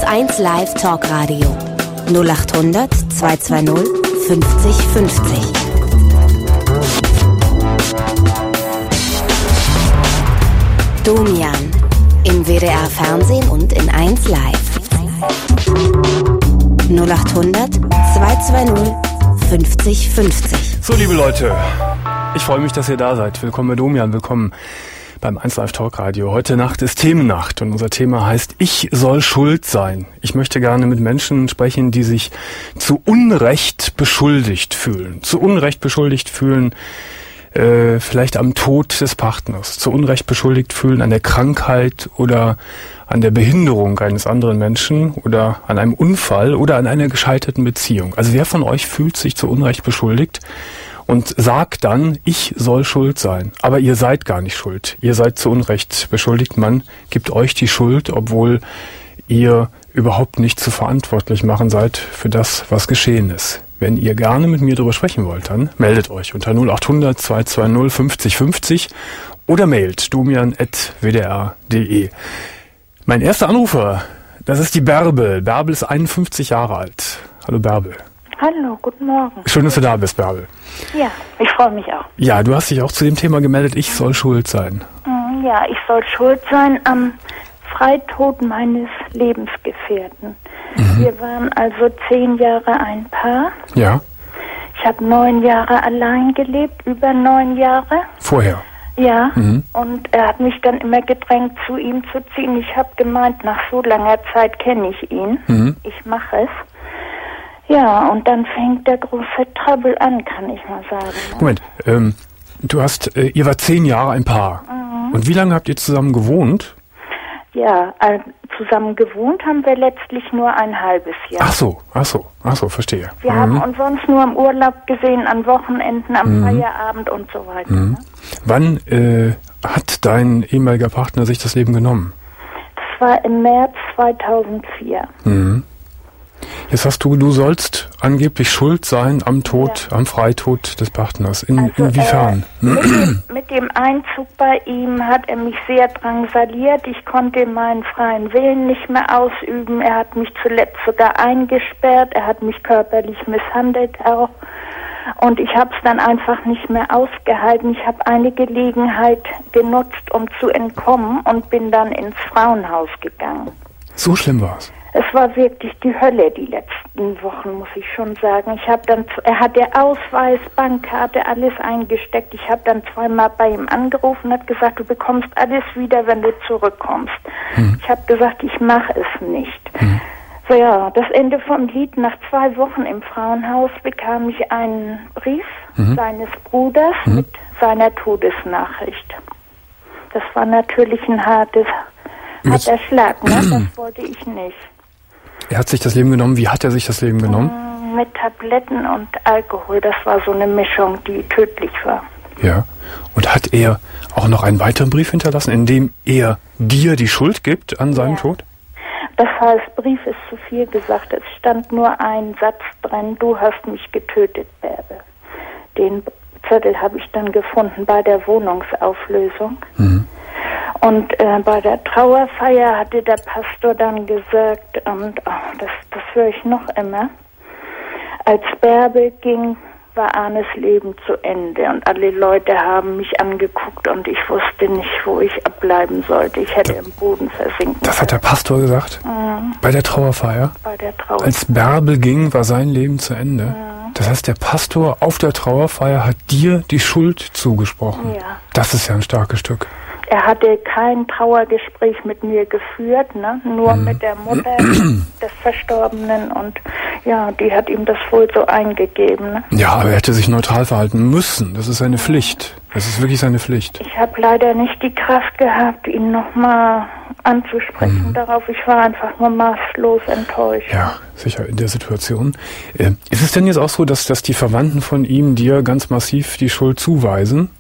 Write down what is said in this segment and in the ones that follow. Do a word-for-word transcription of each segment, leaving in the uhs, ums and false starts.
eins Live Talkradio null acht hundert zweihundertzweißig fünfzig fünfzig. Domian im W D R Fernsehen und in eins Live. null acht hundert zweihundertzweißig fünfzig fünfzig. So, liebe Leute, ich freue mich, dass ihr da seid. Willkommen bei Domian, willkommen beim eins Live Talkradio. Heute Nacht ist Themennacht und unser Thema heißt Ich soll schuld sein. Ich möchte gerne mit Menschen sprechen, die sich zu Unrecht beschuldigt fühlen. Zu Unrecht beschuldigt fühlen, äh, vielleicht am Tod des Partners. Zu Unrecht beschuldigt fühlen an der Krankheit oder an der Behinderung eines anderen Menschen oder an einem Unfall oder an einer gescheiterten Beziehung. Also wer von euch fühlt sich zu Unrecht beschuldigt und sagt dann, ich soll schuld sein. Aber ihr seid gar nicht schuld. Ihr seid zu Unrecht beschuldigt. Man gibt euch die Schuld, obwohl ihr überhaupt nicht zu verantwortlich machen seid für das, was geschehen ist. Wenn ihr gerne mit mir darüber sprechen wollt, dann meldet euch unter null acht hundert zweihundertzweißig fünfzig fünfzig oder mailt domian at w d r punkt d e. Mein erster Anrufer, das ist die Bärbel. Bärbel ist einundfünfzig Jahre alt. Hallo Bärbel. Hallo, guten Morgen. Schön, dass du da bist, Bärbel. Ja, ich freue mich auch. Ja, du hast dich auch zu dem Thema gemeldet, ich soll schuld sein. Ja, ich soll schuld sein am Freitod meines Lebensgefährten. Mhm. Wir waren also zehn Jahre ein Paar. Ja. Ich habe neun Jahre allein gelebt, über neun Jahre. Vorher? Ja, mhm. Und er hat mich dann immer gedrängt, zu ihm zu ziehen. Ich habe gemeint, nach so langer Zeit kenne ich ihn. Mhm. Ich mache es. Ja, und dann fängt der große Trouble an, kann ich mal sagen. Moment, ähm, du hast, äh, ihr wart zehn Jahre ein Paar. Mhm. Und wie lange habt ihr zusammen gewohnt? Ja, äh, zusammen gewohnt haben wir letztlich nur ein halbes Jahr. Ach so, ach so, ach so, verstehe. Wir mhm. haben uns sonst nur im Urlaub gesehen, an Wochenenden, am mhm. Feierabend und so weiter. Mhm. Ne? Wann äh, hat dein ehemaliger Partner sich das Leben genommen? Das war im März zweitausendvier. Mhm. Jetzt hast du, du sollst angeblich schuld sein am Tod, ja. am Freitod des Partners. In, also, inwiefern? Äh, mit, dem, mit dem Einzug bei ihm hat er mich sehr drangsaliert. Ich konnte meinen freien Willen nicht mehr ausüben. Er hat mich zuletzt sogar eingesperrt. Er hat mich körperlich misshandelt auch. Und ich habe es dann einfach nicht mehr ausgehalten. Ich habe eine Gelegenheit genutzt, um zu entkommen und bin dann ins Frauenhaus gegangen. So schlimm war's. Es war wirklich die Hölle die letzten Wochen, muss ich schon sagen. Ich habe dann, er hat der Ausweis, Bankkarte, alles eingesteckt. Ich habe dann zweimal bei ihm angerufen und hat gesagt, du bekommst alles wieder, wenn du zurückkommst. Hm. Ich habe gesagt, ich mache es nicht. Hm. So ja, das Ende vom Lied, nach zwei Wochen im Frauenhaus bekam ich einen Brief hm. seines Bruders hm. mit seiner Todesnachricht. Das war natürlich ein hartes, harter Schlag, ne? Das wollte ich nicht. Er hat sich das Leben genommen. Wie hat er sich das Leben genommen? Mit Tabletten und Alkohol. Das war so eine Mischung, die tödlich war. Ja. Und hat er auch noch einen weiteren Brief hinterlassen, in dem er dir die Schuld gibt an seinem ja. Tod? Das heißt, Brief ist zu viel gesagt. Es stand nur ein Satz drin, du hast mich getötet, Bärbel. Den Zettel habe ich dann gefunden bei der Wohnungsauflösung. Mhm. Und äh, bei der Trauerfeier hatte der Pastor dann gesagt, und oh, das, das höre ich noch immer, als Bärbel ging, war Arnes Leben zu Ende. Und alle Leute haben mich angeguckt und ich wusste nicht, wo ich abbleiben sollte. Ich hätte da, im Boden versinken. Das hat der Pastor gesagt? Mhm. Bei der Trauerfeier? Bei der Trauerfeier. Als Bärbel ging, war sein Leben zu Ende? Mhm. Das heißt, der Pastor auf der Trauerfeier hat dir die Schuld zugesprochen? Ja. Das ist ja ein starkes Stück. Er hatte kein Trauergespräch mit mir geführt, ne? Nur mhm. mit der Mutter des Verstorbenen und ja, die hat ihm das wohl so eingegeben. Ne? Ja, aber er hätte sich neutral verhalten müssen. Das ist seine Pflicht. Das ist wirklich seine Pflicht. Ich habe leider nicht die Kraft gehabt, ihn nochmal anzusprechen mhm. darauf. Ich war einfach nur maßlos enttäuscht. Ja, sicher in der Situation. Äh, ist es denn jetzt auch so, dass, dass die Verwandten von ihm dir ganz massiv die Schuld zuweisen?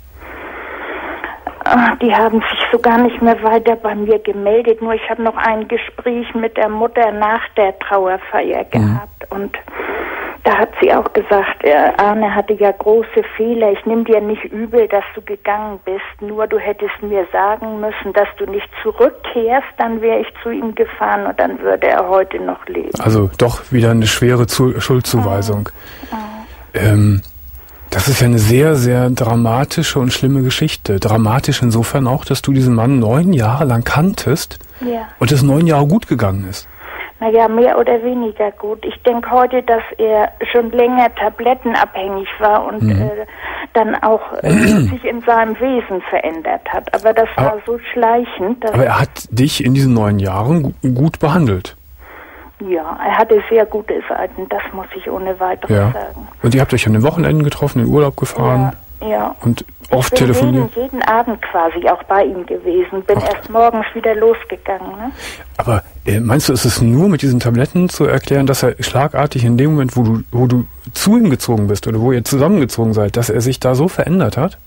Die haben sich so gar nicht mehr weiter bei mir gemeldet. Nur ich habe noch ein Gespräch mit der Mutter nach der Trauerfeier gehabt. Mhm. Und Da hat sie auch gesagt, äh, Arne hatte ja große Fehler. Ich nehme dir nicht übel, dass du gegangen bist. Nur du hättest mir sagen müssen, dass du nicht zurückkehrst. Dann wäre ich zu ihm gefahren und dann würde er heute noch leben. Also doch wieder eine schwere Zu- Schuldzuweisung. Oh. Oh. Ähm, das ist ja eine sehr, sehr dramatische und schlimme Geschichte. Dramatisch insofern auch, dass du diesen Mann neun Jahre lang kanntest Ja. und es neun Jahre gut gegangen ist. Naja, mehr oder weniger gut. Ich denke heute, dass er schon länger tablettenabhängig war und Mhm. äh, dann auch äh, sich in seinem Wesen verändert hat. Aber das war Aber- so schleichend. Dass Aber er hat dich in diesen neun Jahren gu- gut behandelt. ja, er hatte sehr gute Seiten, das muss ich ohne weiteres Ja. sagen. Und ihr habt euch an den Wochenenden getroffen, in Urlaub gefahren Ja, ja. und Ich oft bin telefoniert. jeden, jeden Abend quasi auch bei ihm gewesen, bin Ach. erst morgens wieder losgegangen. Ne? Aber äh, meinst du, ist es nur mit diesen Tabletten zu erklären, dass er schlagartig in dem Moment, wo du, wo du zu ihm gezogen bist oder wo ihr zusammengezogen seid, dass er sich da so verändert hat?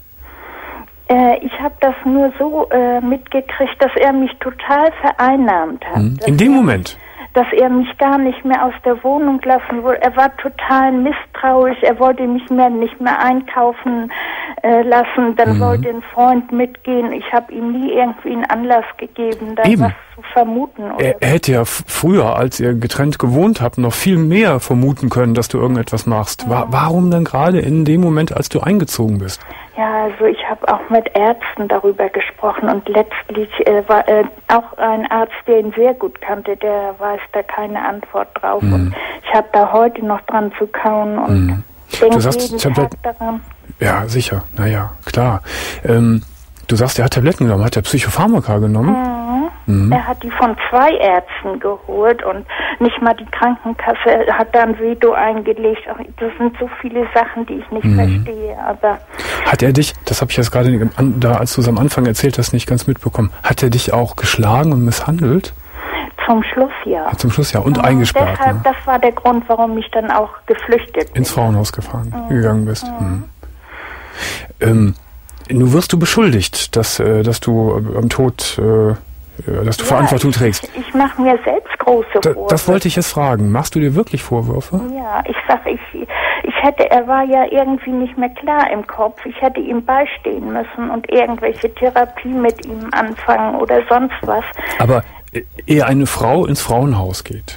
Äh, ich habe das nur so äh, mitgekriegt, dass er mich total vereinnahmt hat. Hm? Dass In dem er, Moment? Dass er mich gar nicht mehr aus der Wohnung lassen wollte. Er war total misstrauisch. Er wollte mich mehr nicht mehr einkaufen äh, lassen. Dann Mhm. wollte ein Freund mitgehen. Ich habe ihm nie irgendwie einen Anlass gegeben, da Eben. was zu vermuten. Oder Er, er hätte ja f- früher, als ihr getrennt gewohnt habt, noch viel mehr vermuten können, dass du irgendetwas machst. Wa- warum dann gerade in dem Moment, als du eingezogen bist? Ja, also ich habe auch mit Ärzten darüber gesprochen und letztlich äh, war äh, auch ein Arzt, der ihn sehr gut kannte, der weiß da keine Antwort drauf. Mhm. Und ich habe da heute noch dran zu kauen und Mhm. denke Du sagst, jeden Tabletten- Tag daran. Ja, sicher. Naja, klar. Ähm, du sagst, er hat Tabletten genommen. Hat er Psychopharmaka genommen? Mhm. Mhm. Er hat die von zwei Ärzten geholt und nicht mal die Krankenkasse hat da ein Veto eingelegt. Ach, das sind so viele Sachen, die ich nicht Mhm. verstehe. Aber Hat er dich, das habe ich jetzt gerade nicht am- da, als du es am Anfang erzählt hast, nicht ganz mitbekommen, hat er dich auch geschlagen und misshandelt? zum Schluss ja. Ja, zum Schluss ja. Und Mhm, eingesperrt, Deshalb, ne? das war der Grund, warum ich dann auch geflüchtet bin. Ins Frauenhaus gefahren, Mhm. gegangen bist. Mhm. Ähm, nun wirst du beschuldigt, dass, äh, dass du äh, am Tod, äh, äh, dass du Ja, Verantwortung ich, trägst. Ich, ich mache mir selbst große Da, Vorwürfe. das wollte ich jetzt fragen. Machst du dir wirklich Vorwürfe? Ja, ich sag, ich, ich hätte, er war ja irgendwie nicht mehr klar im Kopf. Ich hätte ihm beistehen müssen und irgendwelche Therapie mit ihm anfangen oder sonst was. Aber äh, ehe eine Frau ins Frauenhaus geht,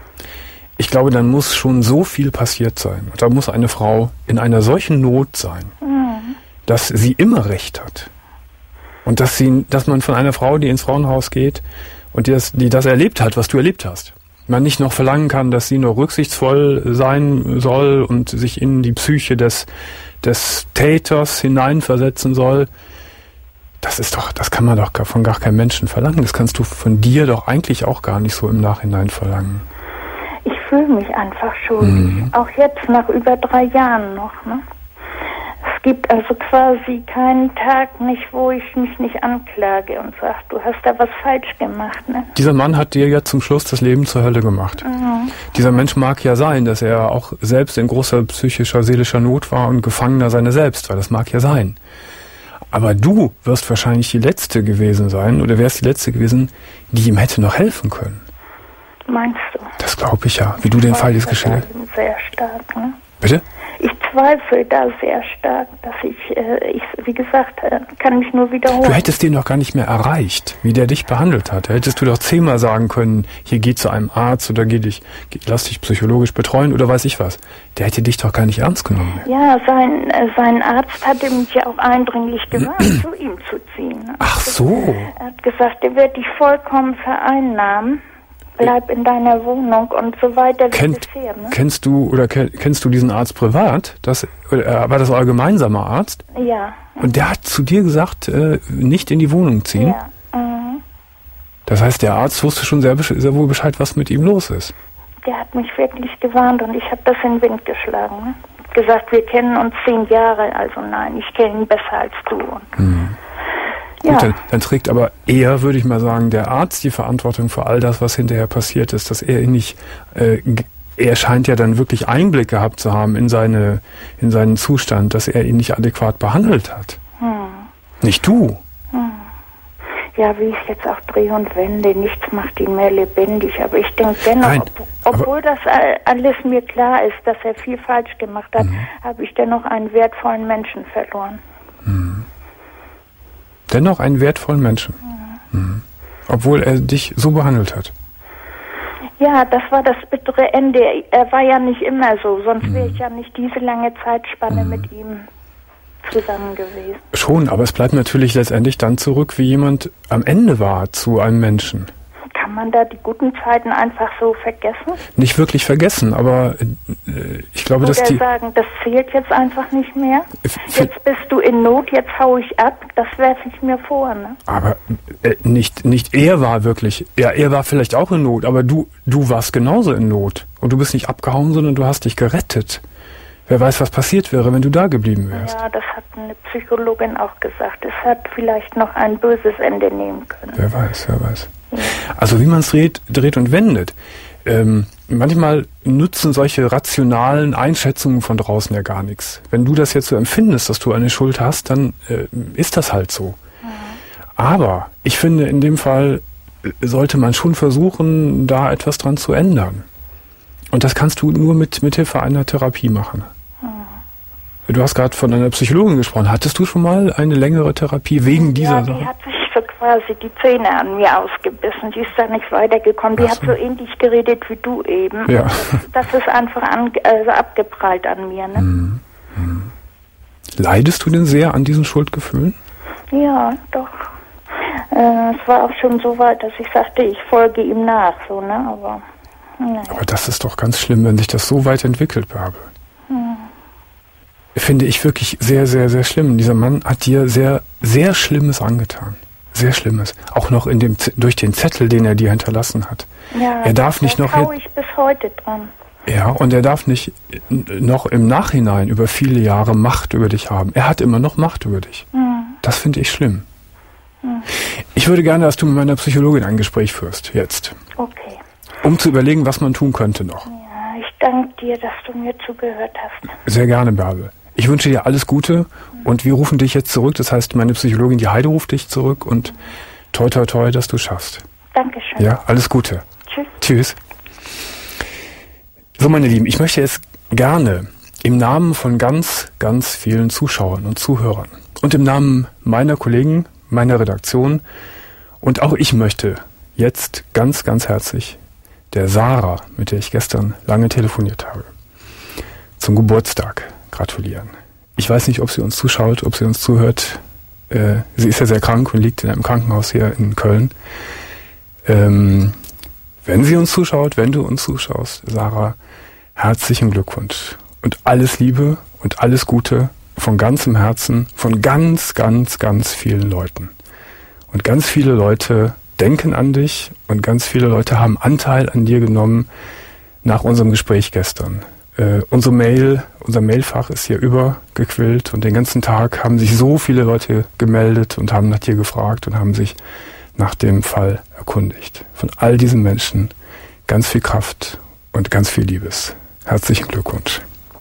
ich glaube, dann muss schon so viel passiert sein. Und da muss eine Frau in einer solchen Not sein, Mhm. dass sie immer Recht hat. Und dass sie, dass man von einer Frau, die ins Frauenhaus geht und die das, die das erlebt hat, was du erlebt hast, man nicht noch verlangen kann, dass sie nur rücksichtsvoll sein soll und sich in die Psyche des, des Täters hineinversetzen soll. Das ist doch, das kann man doch gar- von gar keinem Menschen verlangen. Das kannst du von dir doch eigentlich auch gar nicht so im Nachhinein verlangen. Ich fühle mich einfach schuldig. Mhm. Auch jetzt nach über drei Jahren noch. Ne? Es gibt also quasi keinen Tag nicht, wo ich mich nicht anklage und sage, du hast da was falsch gemacht. Ne? Dieser Mann hat dir ja zum Schluss das Leben zur Hölle gemacht. Mhm. Dieser Mensch mag ja sein, dass er auch selbst in großer psychischer, seelischer Not war und Gefangener seiner selbst war. Das mag ja sein. Aber du wirst wahrscheinlich die Letzte gewesen sein, oder wärst die Letzte gewesen, die ihm hätte noch helfen können. Meinst du? Das glaube ich ja, wie du den Fall jetzt geschildert Ich zweifle da sehr stark. Ne? Bitte? Ich zweifle da sehr stark, dass ich, äh, ich wie gesagt, äh, kann mich nur wiederholen. Du hättest den doch gar nicht mehr erreicht, wie der dich behandelt hat. Da hättest du doch zehnmal sagen können, hier geh zu einem Arzt oder geh dich, geh, lass dich psychologisch betreuen oder weiß ich was. Der hätte dich doch gar nicht ernst genommen. Ja, sein, äh, sein Arzt hatte mich ja auch eindringlich gewarnt, zu ihm zu ziehen. Ne? Ach so. Er hat gesagt, er wird dich vollkommen vereinnahmen, bleib in deiner Wohnung und so weiter wie Kennt, bisher. Ne? kennst du oder ke- kennst du diesen Arzt privat? Das, äh, war das euer gemeinsamer Arzt? Ja. Und der hat zu dir gesagt, äh, nicht in die Wohnung ziehen? Ja. Mhm. Das heißt, der Arzt wusste schon sehr, besch- sehr wohl Bescheid, was mit ihm los ist. Der hat mich wirklich gewarnt und ich habe das in den Wind geschlagen. Ne? Gesagt, wir kennen uns zehn Jahre, also nein, ich kenne ihn besser als du. Und Mhm. ja. Gut, dann, dann trägt aber eher, würde ich mal sagen, der Arzt die Verantwortung für all das, was hinterher passiert ist, dass er ihn nicht, äh, g- er scheint ja dann wirklich Einblick gehabt zu haben in seine, in seinen Zustand, dass er ihn nicht adäquat behandelt hat. Hm. Nicht du. ja, wie ich es jetzt auch drehe und wende, nichts macht ihn mehr lebendig. Aber ich denke dennoch, Nein, ob, obwohl das alles mir klar ist, dass er viel falsch gemacht hat, mhm. habe ich dennoch einen wertvollen Menschen verloren. Mhm. Dennoch einen wertvollen Menschen? Mhm. Mhm. Obwohl er dich so behandelt hat? Ja, das war das bittere Ende. Er war ja nicht immer so, sonst mhm. wäre ich ja nicht diese lange Zeitspanne mhm. mit ihm zusammen gewesen. Schon, aber es bleibt natürlich letztendlich dann zurück, wie jemand am Ende war zu einem Menschen. Kann man da die guten Zeiten einfach so vergessen? Nicht wirklich vergessen, aber äh, ich glaube, Oder dass die... sagen, das zählt jetzt einfach nicht mehr? Jetzt bist du in Not, jetzt hau ich ab, das werfe ich mir vor, ne? Aber äh, nicht, nicht er war wirklich... Ja, er war vielleicht auch in Not, aber du, du warst genauso in Not. Und du bist nicht abgehauen, sondern du hast dich gerettet. Wer weiß, was passiert wäre, wenn du da geblieben wärst. Ja, das hat eine Psychologin auch gesagt. Es hat vielleicht noch ein böses Ende nehmen können. Wer weiß, wer weiß. Ja. Also wie man es dreht, dreht und wendet. Ähm, manchmal nutzen solche rationalen Einschätzungen von draußen ja gar nichts. Wenn du das jetzt so empfindest, dass du eine Schuld hast, dann äh, ist das halt so. Ja. Aber ich finde, in dem Fall sollte man schon versuchen, da etwas dran zu ändern. Und das kannst du nur mit, mit Hilfe einer Therapie machen. Hm. Du hast gerade von einer Psychologin gesprochen. Hattest du schon mal eine längere Therapie wegen dieser ja, Sache? Die hat sich so quasi die Zähne an mir ausgebissen. Die ist da nicht weitergekommen. Die so. hat so ähnlich geredet wie du eben. Ja. Das, das ist einfach an, also abgeprallt an mir. Ne? Hm. Hm. Leidest du denn sehr an diesen Schuldgefühlen? Ja, doch. Äh, es war auch schon so weit, dass ich sagte, ich folge ihm nach. So, ne? Aber... Nein. Aber das ist doch ganz schlimm, wenn sich das so weit entwickelt, Bärbel. Hm. Finde ich wirklich sehr, sehr, sehr schlimm. Dieser Mann hat dir sehr, sehr Schlimmes angetan. Sehr Schlimmes. Auch noch in dem Z- durch den Zettel, den er dir hinterlassen hat. Ja, er darf nicht noch... Da hau ich bis heute dran. Ja, und er darf nicht noch im Nachhinein über viele Jahre Macht über dich haben. Er hat immer noch Macht über dich. Hm. Das finde ich schlimm. Hm. Ich würde gerne, dass du mit meiner Psychologin ein Gespräch führst. Jetzt. Okay. Um zu überlegen, was man tun könnte noch. Ja, ich danke dir, dass du mir zugehört hast. Sehr gerne, Bärbel. Ich wünsche dir alles Gute mhm. und wir rufen dich jetzt zurück. Das heißt, meine Psychologin, die Heide, ruft dich zurück und mhm. toi, toi, toi, dass du schaffst. Dankeschön. Ja, alles Gute. Tschüss. Tschüss. So, meine Lieben, ich möchte jetzt gerne im Namen von ganz, ganz vielen Zuschauern und Zuhörern und im Namen meiner Kollegen, meiner Redaktion und auch ich möchte jetzt ganz, ganz herzlich der Sarah, mit der ich gestern lange telefoniert habe, zum Geburtstag gratulieren. Ich weiß nicht, ob sie uns zuschaut, ob sie uns zuhört. Äh, sie ist ja sehr krank und liegt in einem Krankenhaus hier in Köln. Ähm, wenn sie uns zuschaut, wenn du uns zuschaust, Sarah, herzlichen Glückwunsch. Und alles Liebe und alles Gute von ganzem Herzen, von ganz, ganz, ganz vielen Leuten. Und ganz viele Leute denken an dich und ganz viele Leute haben Anteil an dir genommen nach unserem Gespräch gestern. Äh, unsere Mail, unser Mailfach ist hier übergequillt und den ganzen Tag haben sich so viele Leute gemeldet und haben nach dir gefragt und haben sich nach dem Fall erkundigt. Von all diesen Menschen ganz viel Kraft und ganz viel Liebes. Herzlichen Glückwunsch.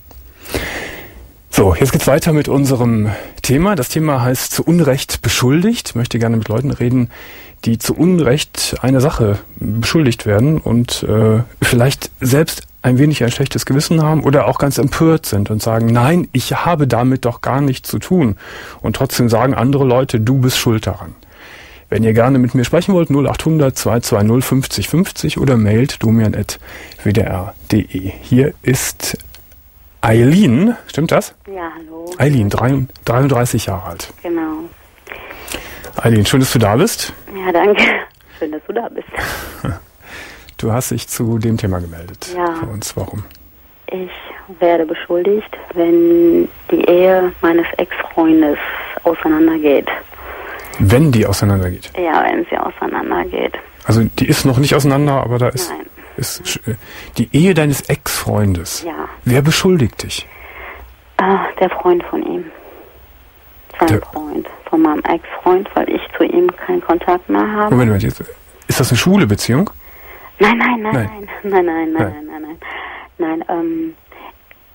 So, jetzt geht's weiter mit unserem Thema. Das Thema heißt zu Unrecht beschuldigt. Ich möchte gerne mit Leuten reden, die zu Unrecht einer Sache beschuldigt werden und äh, vielleicht selbst ein wenig ein schlechtes Gewissen haben oder auch ganz empört sind und sagen, nein, ich habe damit doch gar nichts zu tun. Und trotzdem sagen andere Leute, du bist schuld daran. Wenn ihr gerne mit mir sprechen wollt, null acht hundert zwei zwei null fünfzig fünfzig oder mailt domian at w d r punkt d e. Hier ist Eileen, stimmt das? Ja, hallo. Eileen, dreiunddreißig Jahre alt. Genau. Eileen, schön, dass du da bist. Ja, danke. Schön, dass du da bist. Du hast dich zu dem Thema gemeldet. Ja. Bei uns, warum? Ich werde beschuldigt, wenn die Ehe meines Ex-Freundes auseinandergeht. Wenn die auseinandergeht? Ja, wenn sie auseinandergeht. Also die ist noch nicht auseinander, aber da ist... Nein. Ist die Ehe deines Ex-Freundes. Ja. Wer beschuldigt dich? Ah, der Freund von ihm. Sein der Freund. Von meinem Ex-Freund, weil ich zu ihm keinen Kontakt mehr habe. Moment, Moment. Ist das eine schwule Beziehung? Nein, nein, nein, nein. Nein, nein, nein, nein, nein, nein. Nein, nein ähm,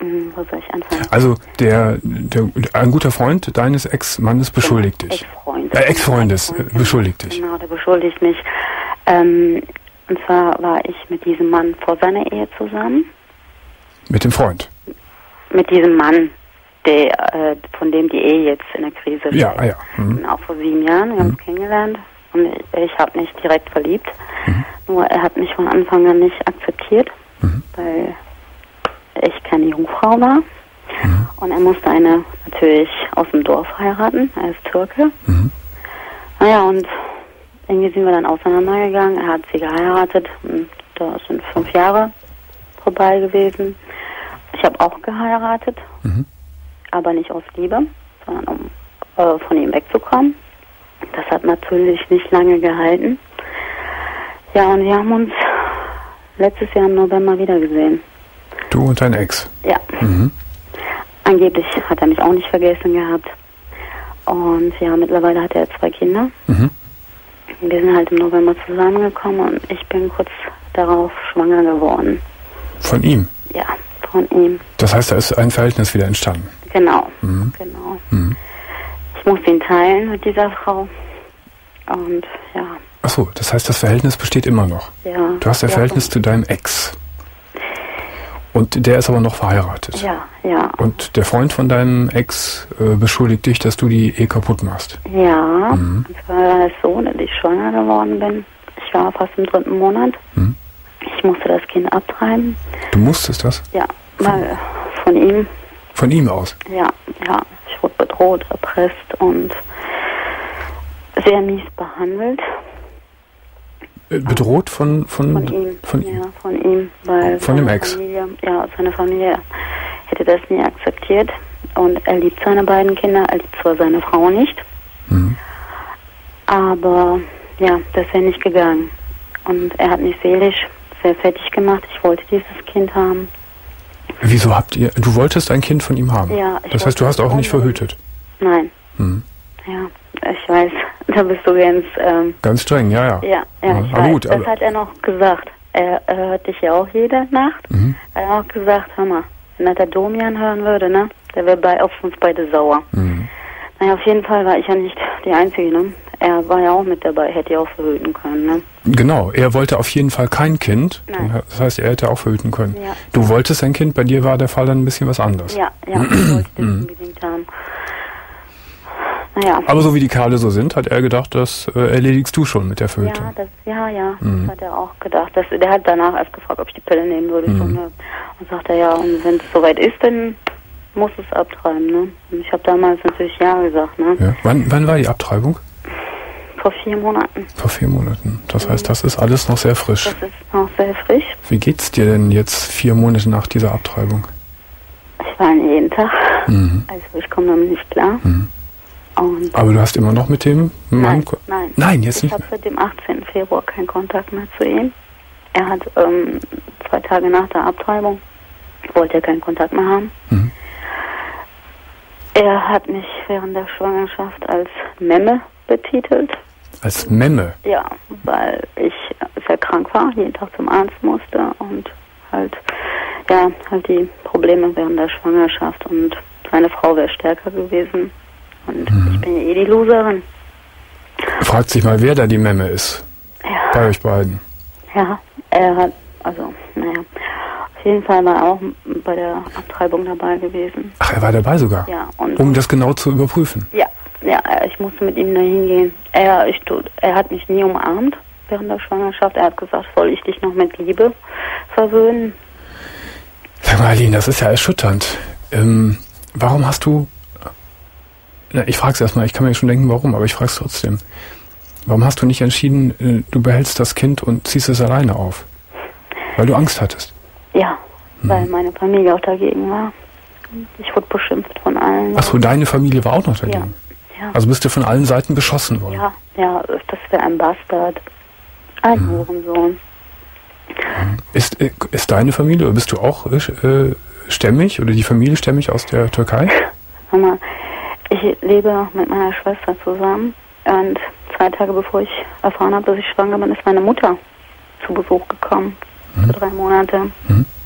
Hm, wo soll ich anfangen? Also der, der ein guter Freund deines Ex-Mannes beschuldigt ja, dich. Ex-Freund. Äh, Ex-Freundes äh, beschuldigt dich. Genau, der beschuldigt mich. Ähm, und zwar war ich mit diesem Mann vor seiner Ehe zusammen. Mit dem Freund? Mit diesem Mann, der, äh, von dem die Ehe jetzt in der Krise ist. Ja, ah, ja. Mhm. Auch vor sieben Jahren, wir haben uns Mhm. kennengelernt. Und ich, ich habe mich direkt verliebt. Mhm. Nur er hat mich von Anfang an nicht akzeptiert, Mhm. weil ich keine Jungfrau war. Mhm. Und er musste eine natürlich aus dem Dorf heiraten. Er ist Türke. Mhm. Naja, und irgendwie sind wir dann auseinandergegangen. Er hat sie geheiratet. Und da sind fünf Jahre vorbei gewesen. Ich habe auch geheiratet, Mhm. aber nicht aus Liebe, sondern um äh, von ihm wegzukommen. Das hat natürlich nicht lange gehalten. Ja, und wir haben uns letztes Jahr im November wiedergesehen. Du und dein Ex? Ja. Mhm. Angeblich hat er mich auch nicht vergessen gehabt. Und ja, mittlerweile hat er zwei Kinder. Mhm. Wir sind halt im November zusammengekommen und ich bin kurz darauf schwanger geworden. Von ihm? Ja, von ihm. Das heißt, da ist ein Verhältnis wieder entstanden? Genau, Mhm. genau. Mhm. Ich musste ihn teilen mit dieser Frau. Und ja. Ach so, das heißt, das Verhältnis besteht immer noch? Ja. Du hast ein ja, Verhältnis zu deinem Ex. Und der ist aber noch verheiratet. Ja, ja. Und der Freund von deinem Ex äh, beschuldigt dich, dass du die Ehe kaputt machst. Ja, Mhm. und zwar war es so, dass ich schwanger geworden bin. Ich war fast im dritten Monat. Mhm. Ich musste das Kind abtreiben. Du musstest das? Ja, weil von ihm, Von ihm aus? ja, ja, ich wurde bedroht, erpresst und sehr mies behandelt. Äh, bedroht von, von, Von ihm, Von ja, ihm. von ihm, weil Von dem seine Ex. Familie, ja, seine Familie hätte das nie akzeptiert und er liebt seine beiden Kinder, er liebt zwar seine Frau nicht, Mhm. aber ja, das wäre nicht gegangen und er hat mich seelisch sehr fertig gemacht, ich wollte dieses Kind haben. Wieso habt ihr, du wolltest ein Kind von ihm haben? Ja, ich das heißt, du hast auch nicht unbedingt. verhütet? Nein, Mhm. ja, ich weiß, da bist du ganz, ähm, Ganz streng, ja, ja. ja, ja, Ja, ich aber weiß, gut, das aber- hat er noch gesagt. Er, er hört dich ja auch jede Nacht. Mhm. Er hat auch gesagt, hör mal, wenn er der Domian hören würde, ne, der wäre bei auf uns beide sauer. Mhm. Naja, auf jeden Fall war ich ja nicht die Einzige, ne? Er war ja auch mit dabei, hätte ja auch verhüten können, ne? Genau, er wollte auf jeden Fall kein Kind. Nein. Das heißt, er hätte auch verhüten können. Ja. Du wolltest ein Kind, bei dir war der Fall dann ein bisschen was anderes. Ja, ja, ich wollte das unbedingt haben. Naja. Aber so wie die Kerle so sind, hat er gedacht, das äh, erledigst du schon mit der Verhütung. Ja, das, ja, ja, Mhm. das hat er auch gedacht. Das, der hat danach erst gefragt, ob ich die Pille nehmen würde. Mhm. So, ne? Und sagte ja, und wenn es soweit ist, dann muss es abtreiben, ne? Und ich habe damals natürlich ja gesagt, ne? Ja. Wann, wann war die Abtreibung? Vor vier Monaten. Vor vier Monaten. Das heißt, das ist alles noch sehr frisch. Das ist noch sehr frisch. Wie geht's dir denn jetzt vier Monate nach dieser Abtreibung? Ich weine jeden Tag. Mhm. Also ich komme damit nicht klar. Mhm. Und Aber du hast immer noch mit dem Mann... nein, Ko- nein. Nein, jetzt ich nicht habe seit dem achtzehnten Februar keinen Kontakt mehr zu ihm. Er hat ähm, zwei Tage nach der Abtreibung, wollte er keinen Kontakt mehr haben. Mhm. Er hat mich während der Schwangerschaft als Memme betitelt. Als Memme. Ja, weil ich sehr krank war, jeden Tag zum Arzt musste und halt, ja, halt die Probleme während der Schwangerschaft und seine Frau wäre stärker gewesen und Mhm. ich bin ja eh die Loserin. Fragt sich mal, wer da die Memme ist. Ja, Bei euch beiden. ja, er hat, also, naja, auf jeden Fall war er auch bei der Abtreibung dabei gewesen. Ach, er war dabei sogar. Ja, und Um das genau zu überprüfen. ja, ja, ich musste mit ihm da hingehen. Er, ich, er hat mich nie umarmt während der Schwangerschaft. Er hat gesagt, soll ich dich noch mit Liebe verwöhnen? Sag mal, Aline, das ist ja erschütternd. Ähm, warum hast du... Na, ich frage es erstmal, ich kann mir schon denken, warum, aber ich frage es trotzdem. Warum hast du nicht entschieden, äh, du behältst das Kind und ziehst es alleine auf? Weil du Angst hattest. Ja, Mhm. weil meine Familie auch dagegen war. Ich wurde beschimpft von allen. Ach so, deine Familie war auch noch dagegen. Ja, Also bist du von allen Seiten beschossen worden. ja, ja, das wäre ein Bastard. Ein Mhm. Hurensohn. Ist, äh, ist deine Familie, oder bist du auch äh, stämmig, oder die Familie stämmig aus der Türkei? Hör mal, ich lebe mit meiner Schwester zusammen und zwei Tage bevor ich erfahren habe, dass ich schwanger bin, ist meine Mutter zu Besuch gekommen. Mhm. Für drei Monate. Mhm.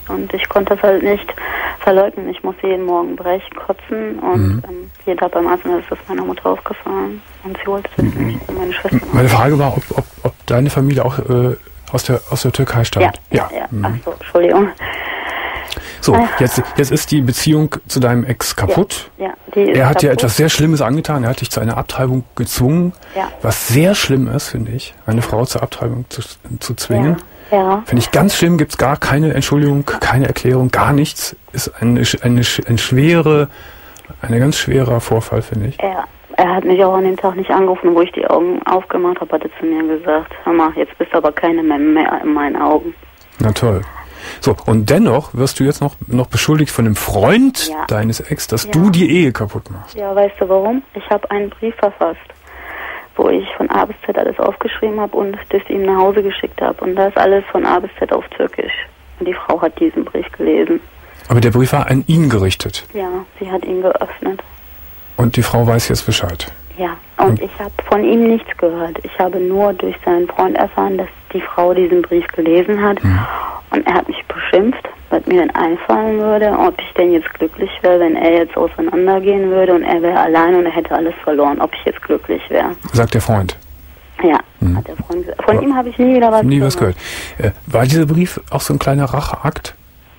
Und ich konnte das halt nicht verleugnen. Ich musste jeden Morgen brechen, kotzen und mhm. ähm, jeden Tag beim Arzt, und das ist meiner Mutter aufgefallen. Und sie wollte das mhm. nicht. Und meine Schwester. Meine Frage war, ob, ob, ob deine Familie auch äh, aus, der, aus der Türkei stammt. Ja, ja. ja. Mhm. Ach so, Entschuldigung. So, jetzt, jetzt ist die Beziehung zu deinem Ex kaputt. Ja, ja, die ist er hat kaputt. dir etwas sehr Schlimmes angetan. Er hat dich zu einer Abtreibung gezwungen. Ja. Was sehr schlimm ist, finde ich, eine Frau zur Abtreibung zu, zu zwingen. Ja. Ja. Finde ich ganz schlimm. Gibt es gar keine Entschuldigung, keine Erklärung, gar nichts. Ist eine, eine, eine schwere, eine ganz schwerer Vorfall, finde ich. Ja. Er hat mich auch an dem Tag nicht angerufen, wo ich die Augen aufgemacht habe, hat er zu mir gesagt, hör mal, jetzt bist du aber keine mehr, mehr in meinen Augen. Na toll. So, und dennoch wirst du jetzt noch, noch beschuldigt von dem Freund ja. deines Ex, dass ja. du die Ehe kaputt machst. Ja, weißt du warum? Ich habe einen Brief verfasst, wo ich von A bis Z alles aufgeschrieben habe und das ihm nach Hause geschickt habe. Und da ist alles von A bis Z auf Türkisch. Und die Frau hat diesen Brief gelesen. Aber der Brief war an ihn gerichtet? Ja, sie hat ihn geöffnet. Und die Frau weiß jetzt Bescheid? Ja, und, und ich habe von ihm nichts gehört. Ich habe nur durch seinen Freund erfahren, dass die Frau diesen Brief gelesen hat. Mhm. Und er hat mich beschimpft, was mir denn einfallen würde, ob ich denn jetzt glücklich wäre, wenn er jetzt auseinandergehen würde und er wäre allein und er hätte alles verloren, ob ich jetzt glücklich wäre. Sagt der Freund? Ja, hm. hat der Freund gesagt. Von Aber ihm habe ich nie wieder was nie gehört. was gehört. Äh, war dieser Brief auch so ein kleiner Racheakt?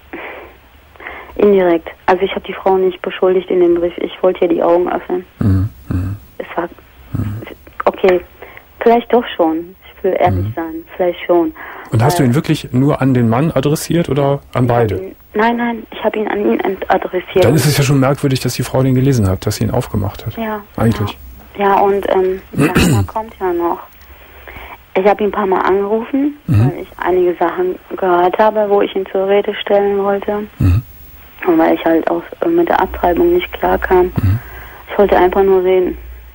Indirekt. Also ich habe die Frau nicht beschuldigt in dem Brief. Ich wollte ihr die Augen öffnen. Mhm. Mhm. Es war, mhm. okay, vielleicht doch schon. Ich will ehrlich mhm. sein, vielleicht schon. Und hast äh, du ihn wirklich nur an den Mann adressiert oder an beide? Ihn, nein, nein, ich habe ihn an ihn adressiert. Dann ist es ja schon merkwürdig, dass die Frau den gelesen hat, dass sie ihn aufgemacht hat. Ja. Eigentlich. Ja, ja und ähm, der kommt ja noch. Ich habe ihn ein paar Mal angerufen, mhm. weil ich einige Sachen gehört habe, wo ich ihn zur Rede stellen wollte. Mhm. Und weil ich halt auch mit der Abtreibung nicht klar kam. Mhm. Ich wollte einfach nur reden.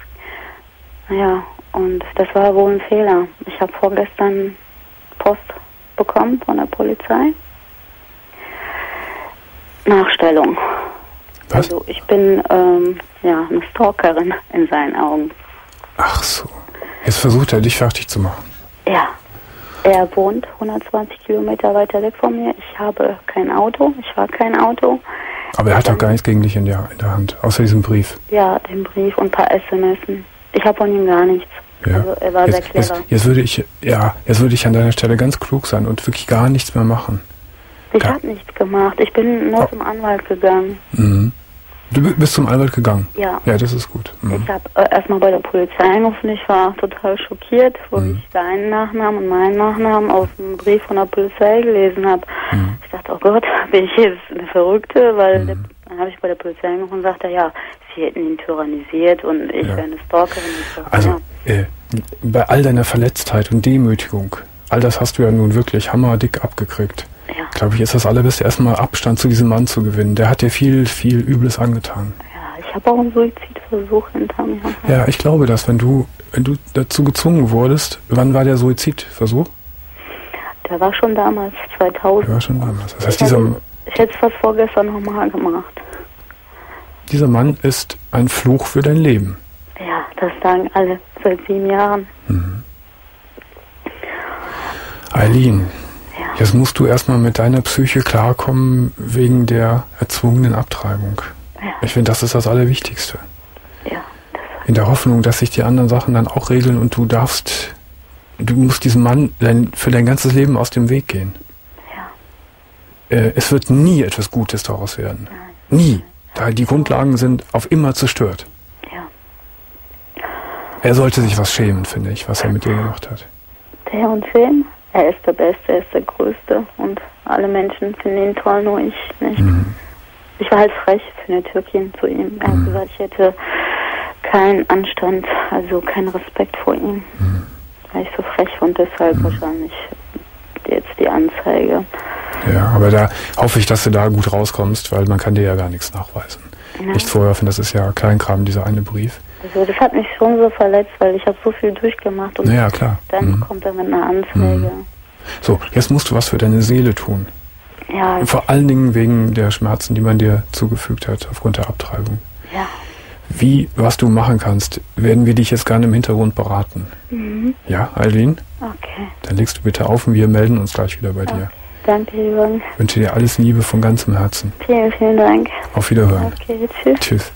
Ja, und das war wohl ein Fehler. Ich habe vorgestern Post bekommen von der Polizei. Nachstellung. Was? Also ich bin ähm, ja eine Stalkerin in seinen Augen. Ach so. Jetzt versucht er, dich fertig zu machen. Ja. Er wohnt hundertzwanzig Kilometer weiter weg von mir. Ich habe kein Auto. Ich fahre kein Auto. Aber er hat doch gar nichts gegen dich in der, in der Hand, außer diesem Brief. Ja, den Brief und ein paar S M S. Ich habe von ihm gar nichts. Ja. Also er war jetzt, sehr clever. Jetzt, jetzt würde ich, ja, jetzt würde ich an deiner Stelle ganz klug sein und wirklich gar nichts mehr machen. Ich habe nichts gemacht. Ich bin nur oh. zum Anwalt gegangen. Mhm. Du bist zum Anwalt gegangen? Ja. Ja, das ist gut. Mhm. Ich habe äh, erstmal bei der Polizei angerufen. Ich war total schockiert, wo mhm. ich deinen Nachnamen und meinen Nachnamen aus dem Brief von der Polizei gelesen habe. Mhm. Ich dachte, oh Gott, bin ich jetzt eine Verrückte? Weil mhm. der, dann habe ich bei der Polizei angerufen und sagte, ja, sie hätten ihn tyrannisiert und ich ja. wäre eine Stalkerin. Und so. Also, ja. äh, bei all deiner Verletztheit und Demütigung, all das hast du ja nun wirklich hammerdick abgekriegt. Ja. Glaube ich, ist das Allerbeste, erstmal Abstand zu diesem Mann zu gewinnen. Der hat dir viel, viel Übles angetan. Ja, ich habe auch einen Suizidversuch hinter mir. Ja, ich glaube das, wenn du, wenn du dazu gezwungen wurdest. Wann war der Suizidversuch? Der war schon damals, zweitausend. Der war schon damals. Das heißt, ich, dieser, hätte, ich hätte es fast vorgestern nochmal gemacht. Dieser Mann ist ein Fluch für dein Leben. Ja, das sagen alle seit sieben Jahren. Mhm. Eileen. Ja. Jetzt musst du erstmal mit deiner Psyche klarkommen wegen der erzwungenen Abtreibung. Ja. Ich finde, das ist das Allerwichtigste. Ja. In der Hoffnung, dass sich die anderen Sachen dann auch regeln und du darfst, du musst diesem Mann dein, für dein ganzes Leben aus dem Weg gehen. Ja. Äh, es wird nie etwas Gutes daraus werden. Nein. Nie. Da die Grundlagen sind auf immer zerstört. Ja. Er sollte sich was schämen, finde ich, was er mit dir gemacht hat. Der und schämen? Er ist der Beste, er ist der Größte und alle Menschen finden ihn toll, nur ich nicht. Mhm. Ich war halt frech für eine Türkin zu ihm. Er mhm. hat gesagt, ich hätte keinen Anstand, also keinen Respekt vor ihm. Mhm. Weil ich so frech und deshalb mhm. wahrscheinlich jetzt die Anzeige. Ja, aber da hoffe ich, dass du da gut rauskommst, weil man kann dir ja gar nichts nachweisen. Ja. Nicht vorwerfen, das ist ja Kleinkram, dieser eine Brief. Also das hat mich schon so verletzt, weil ich habe so viel durchgemacht und ja, klar. dann mhm. kommt er mit einer Anzeige. Mhm. So, jetzt musst du was für deine Seele tun. Ja. Und vor allen Dingen wegen der Schmerzen, die man dir zugefügt hat aufgrund der Abtreibung. Ja. Wie, was du machen kannst, werden wir dich jetzt gerne im Hintergrund beraten. Mhm. Ja, Eileen? Okay. Dann legst du bitte auf und wir melden uns gleich wieder bei dir. Okay. Danke, Jürgen. Ich wünsche dir alles Liebe von ganzem Herzen. Vielen, vielen Dank. Auf Wiederhören. Okay, tschüss. Tschüss.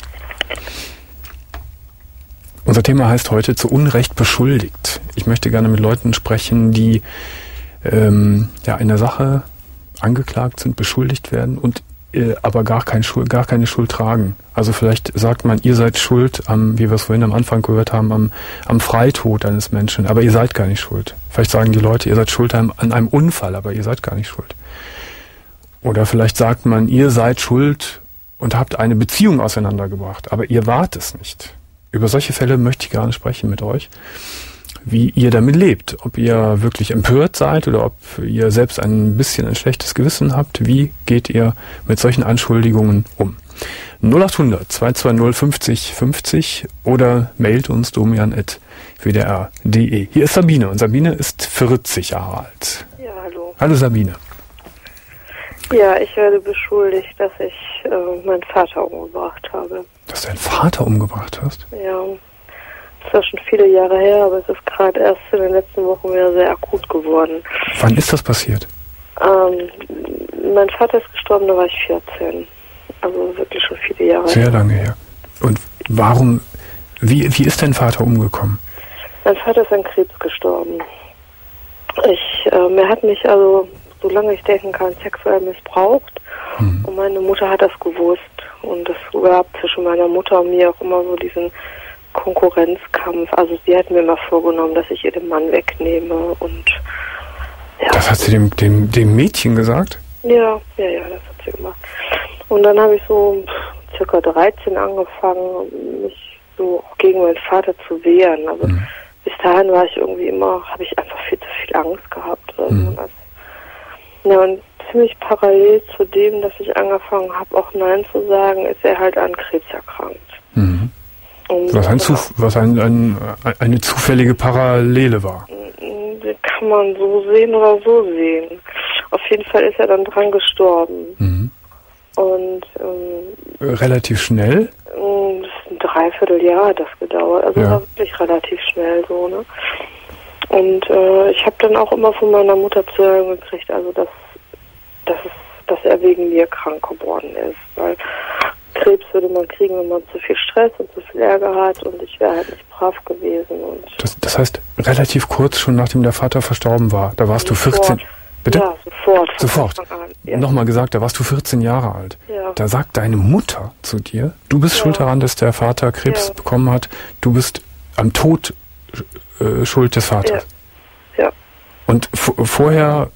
Unser Thema heißt heute zu Unrecht beschuldigt. Ich möchte gerne mit Leuten sprechen, die ähm, ja in der Sache angeklagt sind, beschuldigt werden und äh, aber gar, kein Schuld, gar keine Schuld tragen. Also vielleicht sagt man, ihr seid schuld am, wie wir es vorhin am Anfang gehört haben, am, am Freitod eines Menschen, aber ihr seid gar nicht schuld. Vielleicht sagen die Leute, ihr seid schuld an, an einem Unfall, aber ihr seid gar nicht schuld. Oder vielleicht sagt man, ihr seid schuld und habt eine Beziehung auseinandergebracht, aber ihr wart es nicht. Über solche Fälle möchte ich gerne sprechen mit euch, wie ihr damit lebt. Ob ihr wirklich empört seid oder ob ihr selbst ein bisschen ein schlechtes Gewissen habt. Wie geht ihr mit solchen Anschuldigungen um? null acht hundert zwei zwei null fünfzig fünfzig oder mailt uns domian at w d r punkt d e. Hier ist Sabine und Sabine ist vierzig Jahre alt. Ja, hallo. Hallo Sabine. Ja, ich werde beschuldigt, dass ich äh, meinen Vater umgebracht habe. Dass du deinen Vater umgebracht hast? Ja, das war schon viele Jahre her, aber es ist gerade erst in den letzten Wochen wieder sehr akut geworden. Wann ist das passiert? Ähm, mein Vater ist gestorben, da war ich vierzehn. Also wirklich schon viele Jahre Sehr her. lange her. Und warum, wie, wie ist dein Vater umgekommen? Mein Vater ist an Krebs gestorben. Ich, ähm, er hat mich also, solange ich denken kann, sexuell missbraucht. Mhm. Und meine Mutter hat das gewusst. Und es gab zwischen meiner Mutter und mir auch immer so diesen Konkurrenzkampf. Also sie hat mir immer vorgenommen, dass ich ihr den Mann wegnehme. Und ja. Das hat sie dem, dem, dem Mädchen gesagt? Ja, ja, ja, das hat sie gemacht. Und dann habe ich so circa dreizehn angefangen, mich so auch gegen meinen Vater zu wehren. Also mhm. bis dahin war ich irgendwie immer, habe ich einfach viel zu viel Angst gehabt. Oder mhm. so. Ja, und ziemlich parallel zu dem, dass ich angefangen habe, auch Nein zu sagen, ist er halt an Krebs erkrankt. Mhm. Was, ein Zuf- was ein, ein, eine zufällige Parallele war. Kann man so sehen oder so sehen. Auf jeden Fall ist er dann dran gestorben. Mhm. Und ähm, relativ schnell? Das ist ein Dreivierteljahr hat das gedauert. Also ja. War wirklich relativ schnell so, ne? Und äh, ich habe dann auch immer von meiner Mutter zu hören gekriegt, also dass, dass, es, dass er wegen mir krank geworden ist. Weil Krebs würde man kriegen, wenn man zu viel Stress und zu viel Ärger hat, und ich wäre halt nicht brav gewesen. Und das, das heißt, relativ kurz schon nachdem der Vater verstorben war, da warst sofort. du vierzehn. Bitte? Ja, sofort. Sofort. Ja. Nochmal gesagt, da warst du vierzehn Jahre alt. Ja. Da sagt deine Mutter zu dir, du bist ja. schuld daran, dass der Vater Krebs ja. bekommen hat. Du bist am Tod äh, schuld des Vaters. Ja. ja. Und f- vorher,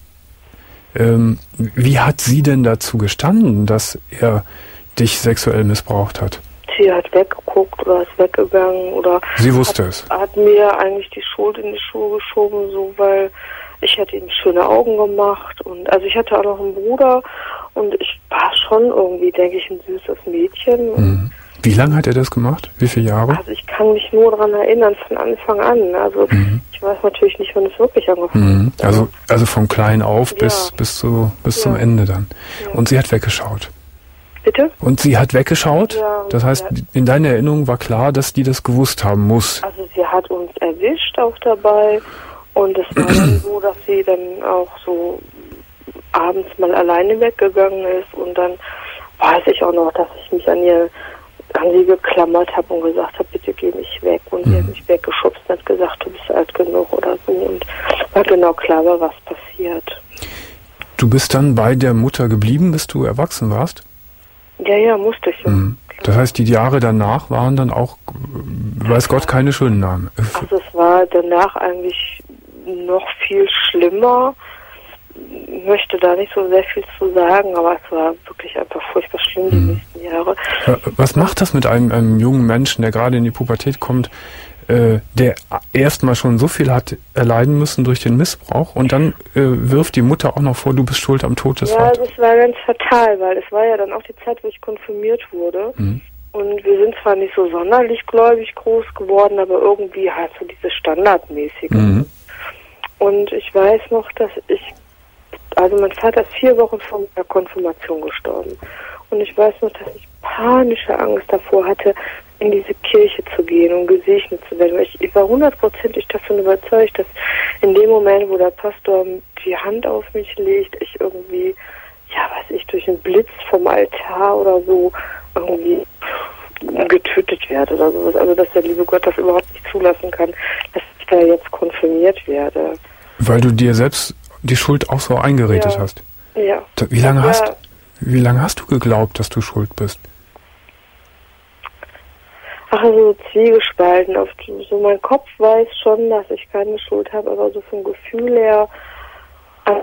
ähm, wie hat sie denn dazu gestanden, dass er dich sexuell missbraucht hat? Sie hat weggeguckt oder ist weggegangen oder sie wusste hat, es. Hat mir eigentlich die Schuld in die Schuhe geschoben, so weil ich hätte ihm schöne Augen gemacht, und also ich hatte auch noch einen Bruder und ich war schon irgendwie, denke ich, ein süßes Mädchen. Mhm. Wie lange hat er das gemacht? Wie viele Jahre? Also ich kann mich nur daran erinnern, von Anfang an. Also mhm. ich weiß natürlich nicht, wann es wirklich angefangen hat. Mhm. Also, also vom Kleinen auf ja. bis, bis, zu, bis ja. zum Ende dann. Ja. Und sie hat weggeschaut. Bitte? Und sie hat weggeschaut? Ja, das heißt, in deiner Erinnerung war klar, dass die das gewusst haben muss. Also sie hat uns erwischt auch dabei. Und es war dann so, dass sie dann auch so abends mal alleine weggegangen ist, und dann weiß ich auch noch, dass ich mich an ihr, an sie geklammert habe und gesagt habe, bitte geh nicht weg. Und mhm. sie hat mich weggeschubst und hat gesagt, du bist alt genug oder so, und war genau klar war, was passiert. Du bist dann bei der Mutter geblieben, bis du erwachsen warst? Ja, ja, musste ich. Mhm. Das heißt, die Jahre danach waren dann auch, weiß Gott, keine schönen Namen. Also es war danach eigentlich noch viel schlimmer. Ich möchte da nicht so sehr viel zu sagen, aber es war wirklich einfach furchtbar schlimm die mhm. nächsten Jahre. Was macht das mit einem, einem jungen Menschen, der gerade in die Pubertät kommt, äh, der erstmal schon so viel hat erleiden müssen durch den Missbrauch, und dann äh, wirft die Mutter auch noch vor, du bist schuld am Tod des ja, Vaters? Ja, das war ganz fatal, weil es war ja dann auch die Zeit, wo ich konfirmiert wurde. Mhm. Und wir sind zwar nicht so sonderlich gläubig groß geworden, aber irgendwie halt so dieses Standardmäßige. Mhm. Und ich weiß noch, dass ich, also mein Vater ist vier Wochen vor der Konfirmation gestorben. Und ich weiß noch, dass ich panische Angst davor hatte, in diese Kirche zu gehen und gesegnet zu werden. Ich, ich war hundertprozentig davon überzeugt, dass in dem Moment, wo der Pastor die Hand auf mich legt, ich irgendwie, ja, weiß ich, durch einen Blitz vom Altar oder so irgendwie getötet werde oder sowas. Also, dass der liebe Gott das überhaupt nicht zulassen kann, dass ich da jetzt konfirmiert werde. Weil du dir selbst die Schuld auch so eingeredet ja. hast? Ja. Wie lange ja. hast, wie lange hast du geglaubt, dass du schuld bist? Ach, so zwiegespalten. Auf so mein Kopf weiß schon, dass ich keine Schuld habe, aber so vom Gefühl her, also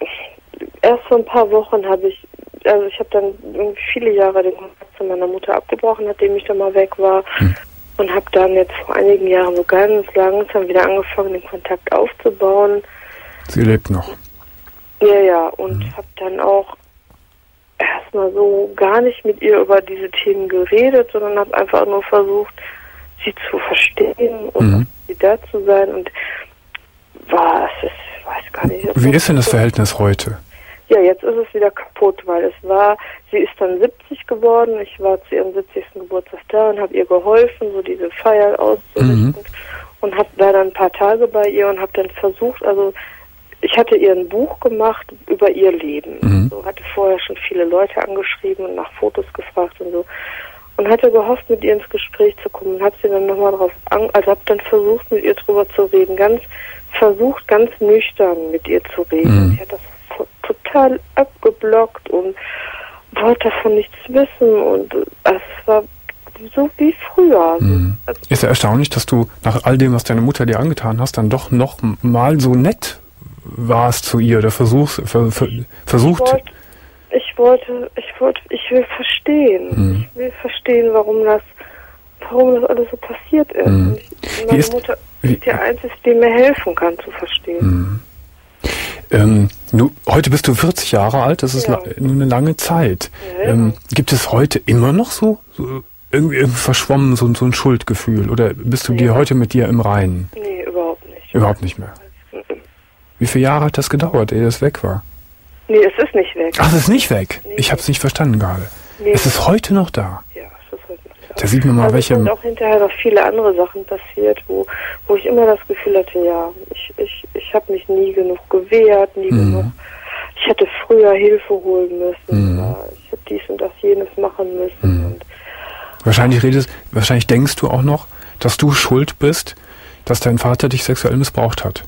erst vor ein paar Wochen habe ich, also ich habe dann irgendwie viele Jahre den Kontakt zu meiner Mutter abgebrochen, nachdem ich da mal weg war. Hm. Und habe dann jetzt vor einigen Jahren so ganz langsam wieder angefangen, den Kontakt aufzubauen. Sie lebt noch. Ja, ja. Und mhm. habe dann auch erstmal so gar nicht mit ihr über diese Themen geredet, sondern habe einfach nur versucht, sie zu verstehen und mhm. sie da zu sein. Und was, ich weiß gar nicht. Wie ist denn das Verhältnis heute? Ja, jetzt ist es wieder kaputt, weil es war, sie ist dann siebzig geworden, ich war zu ihrem siebzigsten Geburtstag da und habe ihr geholfen, so diese Feier auszurichten mhm. und habe da dann ein paar Tage bei ihr und habe dann versucht, also ich hatte ihr ein Buch gemacht über ihr Leben, mhm. so hatte vorher schon viele Leute angeschrieben und nach Fotos gefragt und so und hatte gehofft, mit ihr ins Gespräch zu kommen und habe sie dann nochmal drauf, an, also habe dann versucht, mit ihr drüber zu reden, ganz versucht, ganz nüchtern mit ihr zu reden. Mhm. Sie hat das total abgeblockt und wollte davon nichts wissen und es war so wie früher. Mhm. Ist ja erstaunlich, dass du nach all dem, was deine Mutter dir angetan hast, dann doch noch mal so nett warst zu ihr oder versuchst, ver, ver, versucht. Ich wollte, ich wollte, ich wollte, ich will verstehen. Mhm. Ich will verstehen, warum das, warum das alles so passiert ist. Mhm. Ich, meine ist, Mutter wie, ist die Einzige, die mir helfen kann zu verstehen. Mhm. Ähm, du, heute bist du vierzig Jahre alt, das ist ja. la- eine lange Zeit. Ja, ja. Ähm, gibt es heute immer noch so, so irgendwie, irgendwie verschwommen so, so ein Schuldgefühl oder bist du ja. dir heute mit dir im Reinen? Nee, überhaupt nicht. Überhaupt nicht mehr? Wie viele Jahre hat das gedauert, ehe das weg war? Nee, es ist nicht weg. Ach, es ist nicht weg? Nee. Ich habe es nicht verstanden gerade. Nee. Es ist heute noch da? Ja, es ist heute noch da. Da sieht man mal, also welche... Es sind auch hinterher noch viele andere Sachen passiert, wo, wo ich immer das Gefühl hatte, ja, ich, ich, ich habe mich nie genug gewehrt, nie mhm. genug... Ich hätte früher Hilfe holen müssen, mhm. ich hätte dies und das jenes machen müssen. Mhm. Und wahrscheinlich redest, wahrscheinlich denkst du auch noch, dass du schuld bist, dass dein Vater dich sexuell missbraucht hat.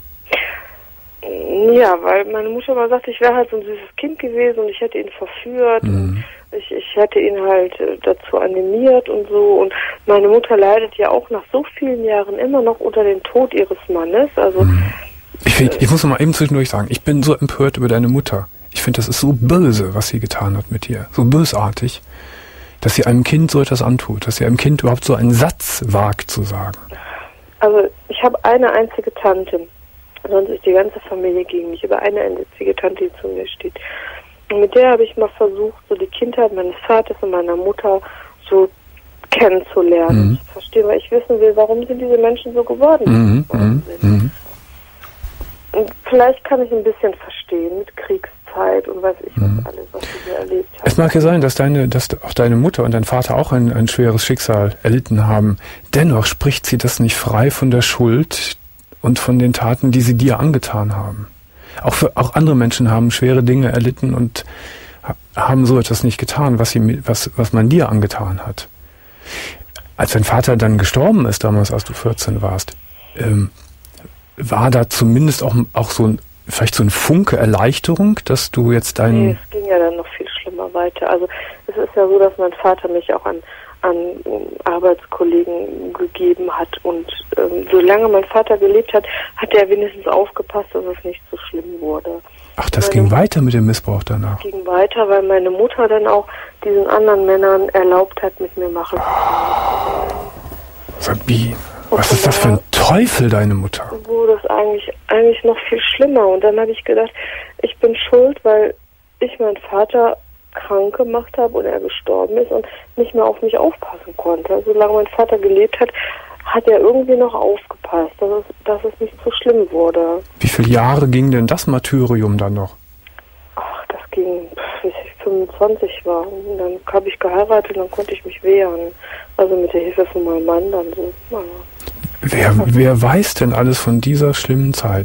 Ja, weil meine Mutter mal sagte, ich wäre halt so ein süßes Kind gewesen und ich hätte ihn verführt mhm. und ich, ich hätte ihn halt dazu animiert und so. Und meine Mutter leidet ja auch nach so vielen Jahren immer noch unter dem Tod ihres Mannes. Also mhm. ich, find, ich muss noch mal eben zwischendurch sagen, ich bin so empört über deine Mutter. Ich finde, das ist so böse, was sie getan hat mit dir. So bösartig, dass sie einem Kind so etwas antut, dass sie einem Kind überhaupt so einen Satz wagt zu sagen. Also ich habe eine einzige Tante. Sonst ist die ganze Familie gegen mich, über eine einzige Tante, die zu mir steht. Und mit der habe ich mal versucht, so die Kindheit meines Vaters und meiner Mutter so kennenzulernen, mhm. zu verstehen, weil ich wissen will, warum sind diese Menschen so geworden, mhm. geworden sind. Mhm. Und vielleicht kann ich ein bisschen verstehen mit Kriegszeit und weiß ich was mhm. alles, was sie hier erlebt haben. Es mag ja sein, dass deine, dass auch deine Mutter und dein Vater auch ein, ein schweres Schicksal erlitten haben. Dennoch spricht sie das nicht frei von der Schuld und von den Taten, die sie dir angetan haben. Auch für, auch andere Menschen haben schwere Dinge erlitten und haben so etwas nicht getan, was sie, was, was man dir angetan hat. Als dein Vater dann gestorben ist, damals, als du vierzehn warst, ähm, war da zumindest auch, auch so ein, vielleicht so ein Funke Erleichterung, dass du jetzt deinen... Nee, es ging ja dann noch viel schlimmer weiter. Also es ist ja so, dass mein Vater mich auch an an Arbeitskollegen gegeben hat und ähm, solange mein Vater gelebt hat, hat er wenigstens aufgepasst, dass es nicht so schlimm wurde. Ach, das meine, ging weiter mit dem Missbrauch danach? Das ging weiter, weil meine Mutter dann auch diesen anderen Männern erlaubt hat, mit mir machen zu können. Sabine, was ist das für ein Teufel, deine Mutter? Wurde es eigentlich, eigentlich noch viel schlimmer und dann habe ich gedacht, ich bin schuld, weil ich meinen Vater krank gemacht habe und er gestorben ist und nicht mehr auf mich aufpassen konnte. Solange mein Vater gelebt hat, hat er irgendwie noch aufgepasst, dass es, dass es nicht so schlimm wurde. Wie viele Jahre ging denn das Martyrium dann noch? Ach, das ging, bis ich fünfundzwanzig war. Und dann habe ich geheiratet und dann konnte ich mich wehren. Also mit der Hilfe von meinem Mann dann so. Ja. Wer, wer weiß denn alles von dieser schlimmen Zeit?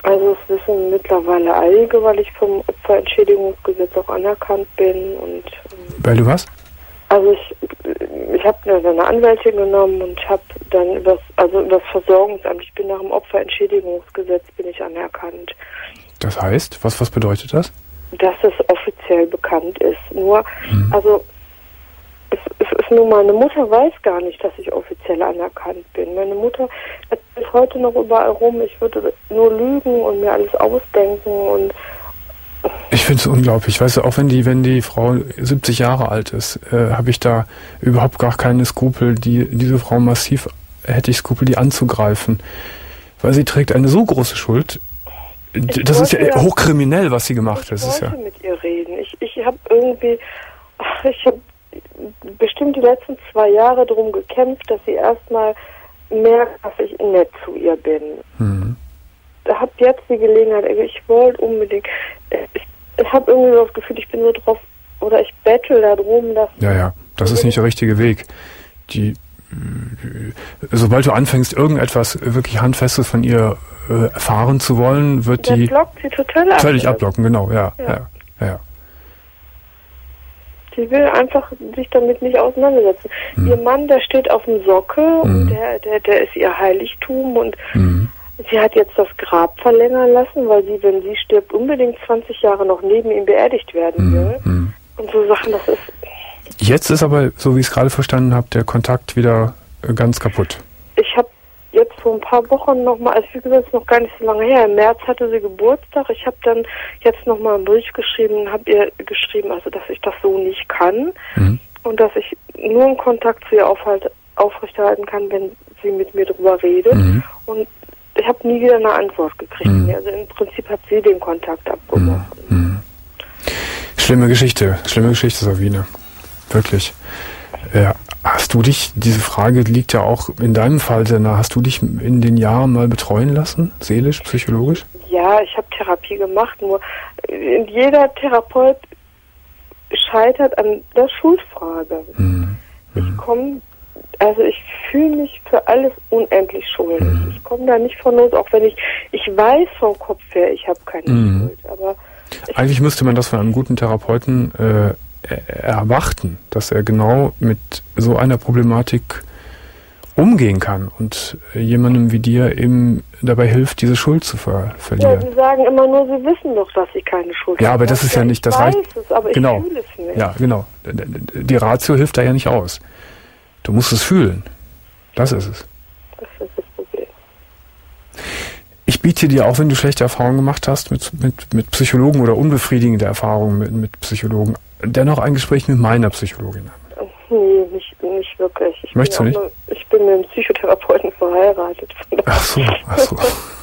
Also es wissen mittlerweile einige, weil ich vom Opferentschädigungsgesetz auch anerkannt bin. Und ähm, weil du was? Also ich, ich habe eine Anwältin genommen und habe dann übers, also übers Versorgungsamt, ich bin nach dem Opferentschädigungsgesetz bin ich anerkannt. Das heißt, was, was bedeutet das? Dass es offiziell bekannt ist. Nur, hm. also es, es ist nur, meine Mutter weiß gar nicht, dass ich offiziell anerkannt bin. Meine Mutter erzählt heute noch überall rum, ich würde nur lügen und mir alles ausdenken und ich finde es unglaublich. Weißt du, auch wenn die, wenn die Frau siebzig Jahre alt ist, äh, habe ich da überhaupt gar keine Skrupel, die, diese Frau massiv, hätte ich Skrupel, die anzugreifen. Weil sie trägt eine so große Schuld. Ich das ist ja, ja hochkriminell, was sie gemacht hat. Ich wollte ja mit ihr reden. Ich, ich habe irgendwie, ach, ich habe bestimmt die letzten zwei Jahre darum gekämpft, dass sie erstmal merkt, dass ich nett zu ihr bin. Mhm. Ich habe jetzt die Gelegenheit, ich wollte unbedingt, ich, ich habe irgendwie so das Gefühl, ich bin so drauf, oder ich bettel darum, dass... Ja, ja, das ist nicht der richtige Weg. Die, sobald du anfängst, irgendetwas wirklich Handfestes von ihr äh, erfahren zu wollen, wird das die... blockt sie total ab. Völlig abblocken, genau, ja, ja, ja. ja. ja. Sie will einfach sich damit nicht auseinandersetzen. Mhm. Ihr Mann, der steht auf dem Sockel mhm. und der, der, der ist ihr Heiligtum und... Mhm. Sie hat jetzt das Grab verlängern lassen, weil sie, wenn sie stirbt, unbedingt zwanzig Jahre noch neben ihm beerdigt werden will. Mm, und so Sachen, das ist... Jetzt ist aber, so wie ich es gerade verstanden habe, der Kontakt wieder äh, ganz kaputt. Ich habe jetzt vor ein paar Wochen nochmal, also wie gesagt, ist noch gar nicht so lange her, im März hatte sie Geburtstag. Ich habe dann jetzt nochmal einen Brief geschrieben, habe ihr geschrieben, also dass ich das so nicht kann mm. und dass ich nur einen Kontakt zu ihr aufhalt, aufrechterhalten kann, wenn sie mit mir drüber redet. Mm. Und ich habe nie wieder eine Antwort gekriegt. Mhm. Also im Prinzip hat sie den Kontakt abgebrochen. Mhm. Schlimme Geschichte, schlimme Geschichte, Sabine. Wirklich. Ja, hast du dich, diese Frage liegt ja auch in deinem Fall sehr nah, hast du dich in den Jahren mal betreuen lassen, seelisch, psychologisch? Ja, ich habe Therapie gemacht, nur jeder Therapeut scheitert an der Schuldfrage. Mhm. Ich komme Also ich fühle mich für alles unendlich schuldig. Mhm. Ich komme da nicht von los, auch wenn ich, ich weiß vom Kopf her, ich habe keine mhm. Schuld. Aber eigentlich müsste man das von einem guten Therapeuten äh, erwarten, dass er genau mit so einer Problematik umgehen kann und jemandem wie dir eben dabei hilft, diese Schuld zu ver verlieren. Ja, sie sagen immer nur, sie wissen doch, dass sie keine Schuld haben. Ja, aber das ist ja nicht, das reicht. Ich weiß es, aber genau. ich fühle es nicht. Ja, genau. Die Ratio hilft da ja nicht aus. Du musst es fühlen. Das ist es. Das ist das Problem. Ich biete dir, auch wenn du schlechte Erfahrungen gemacht hast mit, mit, mit Psychologen oder unbefriedigende Erfahrungen mit, mit Psychologen, dennoch ein Gespräch mit meiner Psychologin an. Nee, nicht, nicht wirklich. Ich Möchtest du nicht? Nur, ich bin mit einem Psychotherapeuten verheiratet. Ach so, ach so.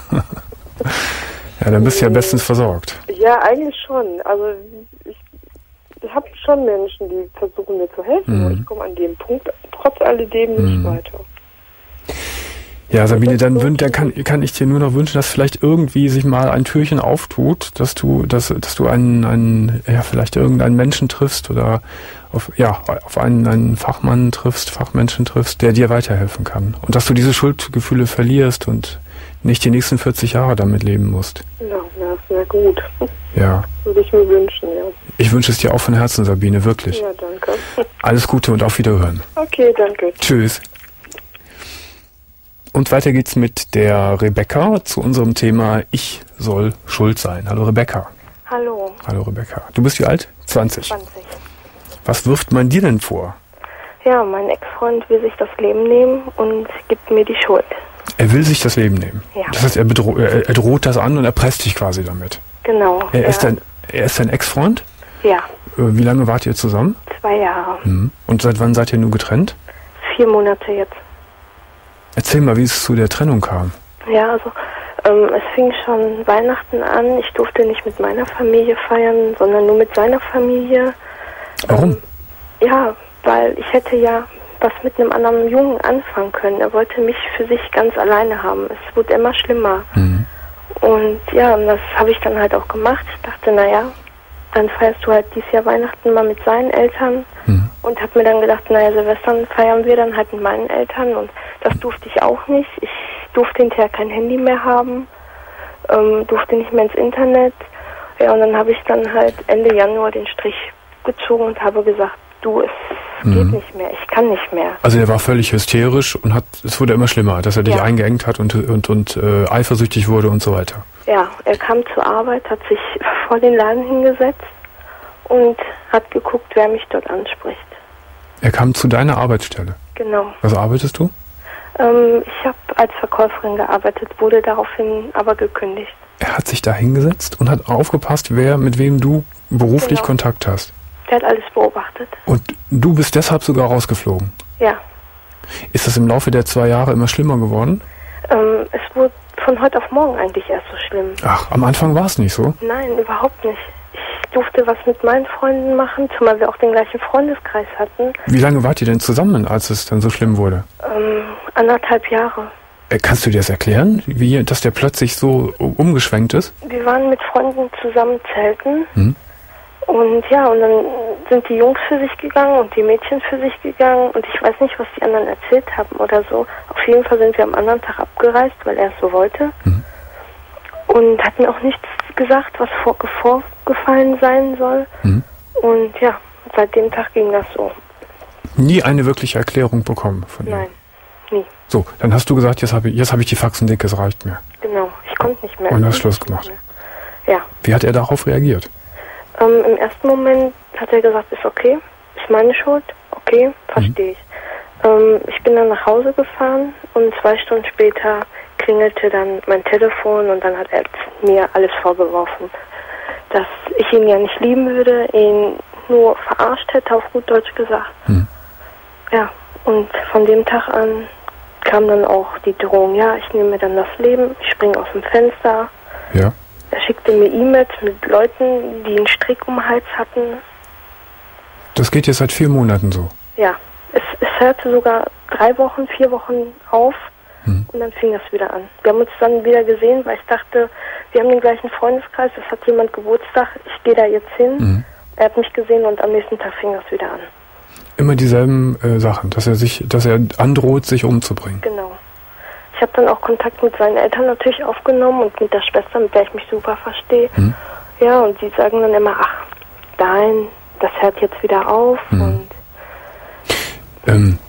Ja, dann bist du ja bestens versorgt. Ja, eigentlich schon. Also ich Ich habe schon Menschen, die versuchen mir zu helfen, aber mhm. ich komme an dem Punkt trotz alledem nicht mhm. weiter. Ja, Sabine, dann, wün- dann kann, kann ich dir nur noch wünschen, dass vielleicht irgendwie sich mal ein Türchen auftut, dass du, dass, dass du einen, einen, ja, vielleicht irgendeinen Menschen triffst oder auf, ja, auf einen, einen Fachmann triffst, Fachmenschen triffst, der dir weiterhelfen kann. Und dass du diese Schuldgefühle verlierst und nicht die nächsten vierzig Jahre damit leben musst. Ja, das wäre gut. Ja. Würde ich mir wünschen, ja. Ich wünsche es dir auch von Herzen, Sabine, wirklich. Ja, danke. Alles Gute und auf Wiederhören. Okay, danke. Tschüss. Und weiter geht's mit der Rebecca zu unserem Thema Ich soll schuld sein. Hallo Rebecca. Hallo. Hallo Rebecca. Du bist wie alt? zwanzig. zwanzig. Was wirft man dir denn vor? Ja, mein Ex-Freund will sich das Leben nehmen und gibt mir die Schuld. Er will sich das Leben nehmen? Ja. Das heißt, er, bedro- er, er droht das an und erpresst dich quasi damit? Genau. Er, ja. ist, dein, er ist dein Ex-Freund? Ja. Wie lange wart ihr zusammen? Zwei Jahre. Mhm. Und seit wann seid ihr nun getrennt? Vier Monate jetzt. Erzähl mal, wie es zu der Trennung kam. Ja, also ähm, es fing schon Weihnachten an. Ich durfte nicht mit meiner Familie feiern, sondern nur mit seiner Familie. Warum? Ähm, ja, weil ich hätte ja was mit einem anderen Jungen anfangen können. Er wollte mich für sich ganz alleine haben. Es wurde immer schlimmer. Mhm. Und ja, und das habe ich dann halt auch gemacht. Ich dachte, naja, dann feierst du halt dieses Jahr Weihnachten mal mit seinen Eltern. Mhm. Und habe mir dann gedacht, naja, Silvestern feiern wir dann halt mit meinen Eltern. Und das durfte ich auch nicht. Ich durfte hinterher kein Handy mehr haben. ähm, durfte nicht mehr ins Internet. Ja, und dann habe ich dann halt Ende Januar den Strich gezogen und habe gesagt, du, es mhm. geht nicht mehr, ich kann nicht mehr. Also er war völlig hysterisch und hat, es wurde immer schlimmer, dass er dich ja. eingeengt hat und, und, und äh, eifersüchtig wurde und so weiter. Ja, er kam zur Arbeit, hat sich vor den Laden hingesetzt und hat geguckt, wer mich dort anspricht. Er kam zu deiner Arbeitsstelle? Genau. Was arbeitest du? Ähm, ich habe als Verkäuferin gearbeitet, wurde daraufhin aber gekündigt. Er hat sich da hingesetzt und hat aufgepasst, wer mit wem du beruflich genau. Kontakt hast? Der hat alles beobachtet. Und du bist deshalb sogar rausgeflogen? Ja. Ist das im Laufe der zwei Jahre immer schlimmer geworden? Ähm, es wurde von heute auf morgen eigentlich erst so schlimm. Ach, am Anfang war es nicht so? Nein, überhaupt nicht. Ich durfte was mit meinen Freunden machen, zumal wir auch den gleichen Freundeskreis hatten. Wie lange wart ihr denn zusammen, als es dann so schlimm wurde? Ähm, anderthalb Jahre. Äh, kannst du dir das erklären, wie, dass der plötzlich so umgeschwenkt ist? Wir waren mit Freunden zusammen zelten. Hm? Und ja, und dann sind die Jungs für sich gegangen und die Mädchen für sich gegangen und ich weiß nicht, was die anderen erzählt haben oder so. Auf jeden Fall sind wir am anderen Tag abgereist, weil er es so wollte. Mhm. Und hat mir auch nichts gesagt, was vor, vorgefallen sein soll. Mhm. Und ja, seit dem Tag ging das so. Nie eine wirkliche Erklärung bekommen von ihm? Nein, nie. So, dann hast du gesagt, jetzt habe ich, jetzt hab ich die Faxen dick, es reicht mir. Genau, ich konnte nicht mehr. Und hast Schluss gemacht. Ja. Wie hat er darauf reagiert? Ähm, Im ersten Moment hat er gesagt, ist okay, ist meine Schuld, okay, verstehe mhm. ich. Ähm, ich bin dann nach Hause gefahren und zwei Stunden später klingelte dann mein Telefon und dann hat er mir alles vorgeworfen, dass ich ihn ja nicht lieben würde, ihn nur verarscht hätte, auf gut Deutsch gesagt. Mhm. Ja, und von dem Tag an kam dann auch die Drohung, ja, ich nehme mir dann das Leben, ich springe aus dem Fenster. Ja. Er schickte mir E-Mails mit Leuten, die einen Strick um den Hals hatten. Das geht jetzt seit vier Monaten so? Ja, es, es hörte sogar drei Wochen, vier Wochen auf hm. und dann fing das wieder an. Wir haben uns dann wieder gesehen, weil ich dachte, wir haben den gleichen Freundeskreis, es hat jemand Geburtstag, ich gehe da jetzt hin. Hm. Er hat mich gesehen und am nächsten Tag fing das wieder an. Immer dieselben äh, Sachen, dass er sich, dass er androht, sich umzubringen? Genau. Ich habe dann auch Kontakt mit seinen Eltern natürlich aufgenommen und mit der Schwester, mit der ich mich super verstehe. Hm. Ja, und die sagen dann immer, ach, nein, das hört jetzt wieder auf. Hm. Und ähm,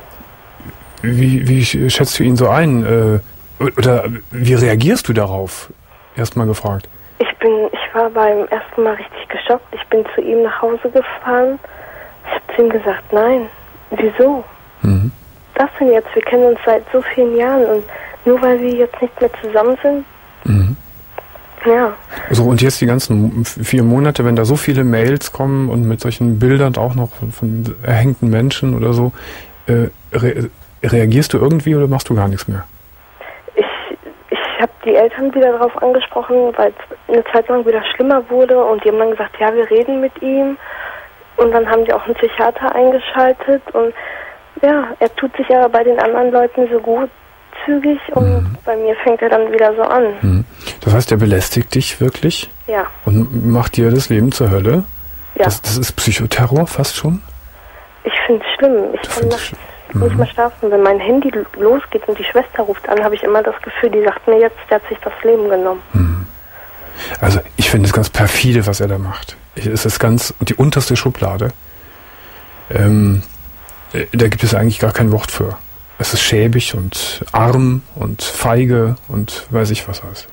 wie, wie schätzt du ihn so ein? Äh, oder wie reagierst du darauf? Erstmal gefragt. Ich bin, ich war beim ersten Mal richtig geschockt. Ich bin zu ihm nach Hause gefahren. Ich habe zu ihm gesagt, nein, wieso? Mhm. Das denn jetzt? Wir kennen uns seit so vielen Jahren und nur weil wir jetzt nicht mehr zusammen sind. Mhm. Ja. So, und jetzt die ganzen vier Monate, wenn da so viele Mails kommen und mit solchen Bildern auch noch von, von erhängten Menschen oder so, äh, re reagierst du irgendwie oder machst du gar nichts mehr? Ich, ich habe die Eltern wieder darauf angesprochen, weil es eine Zeit lang wieder schlimmer wurde und die haben dann gesagt, ja, wir reden mit ihm und dann haben die auch einen Psychiater eingeschaltet und ja, er tut sich aber bei den anderen Leuten so gut zügig und mhm. bei mir fängt er dann wieder so an. Mhm. Das heißt, er belästigt dich wirklich? Ja. Und macht dir das Leben zur Hölle? Ja. Das, das ist Psychoterror fast schon? Ich finde es schlimm. Ich kann nachts mhm. nicht mehr schlafen. Wenn mein Handy losgeht und die Schwester ruft an, habe ich immer das Gefühl, die sagt mir jetzt, der hat sich das Leben genommen. Mhm. Also ich finde es ganz perfide, was er da macht. Ich, es ist ganz die unterste Schublade. Ähm... Da gibt es eigentlich gar kein Wort für. Es ist schäbig und arm und feige und weiß ich was alles.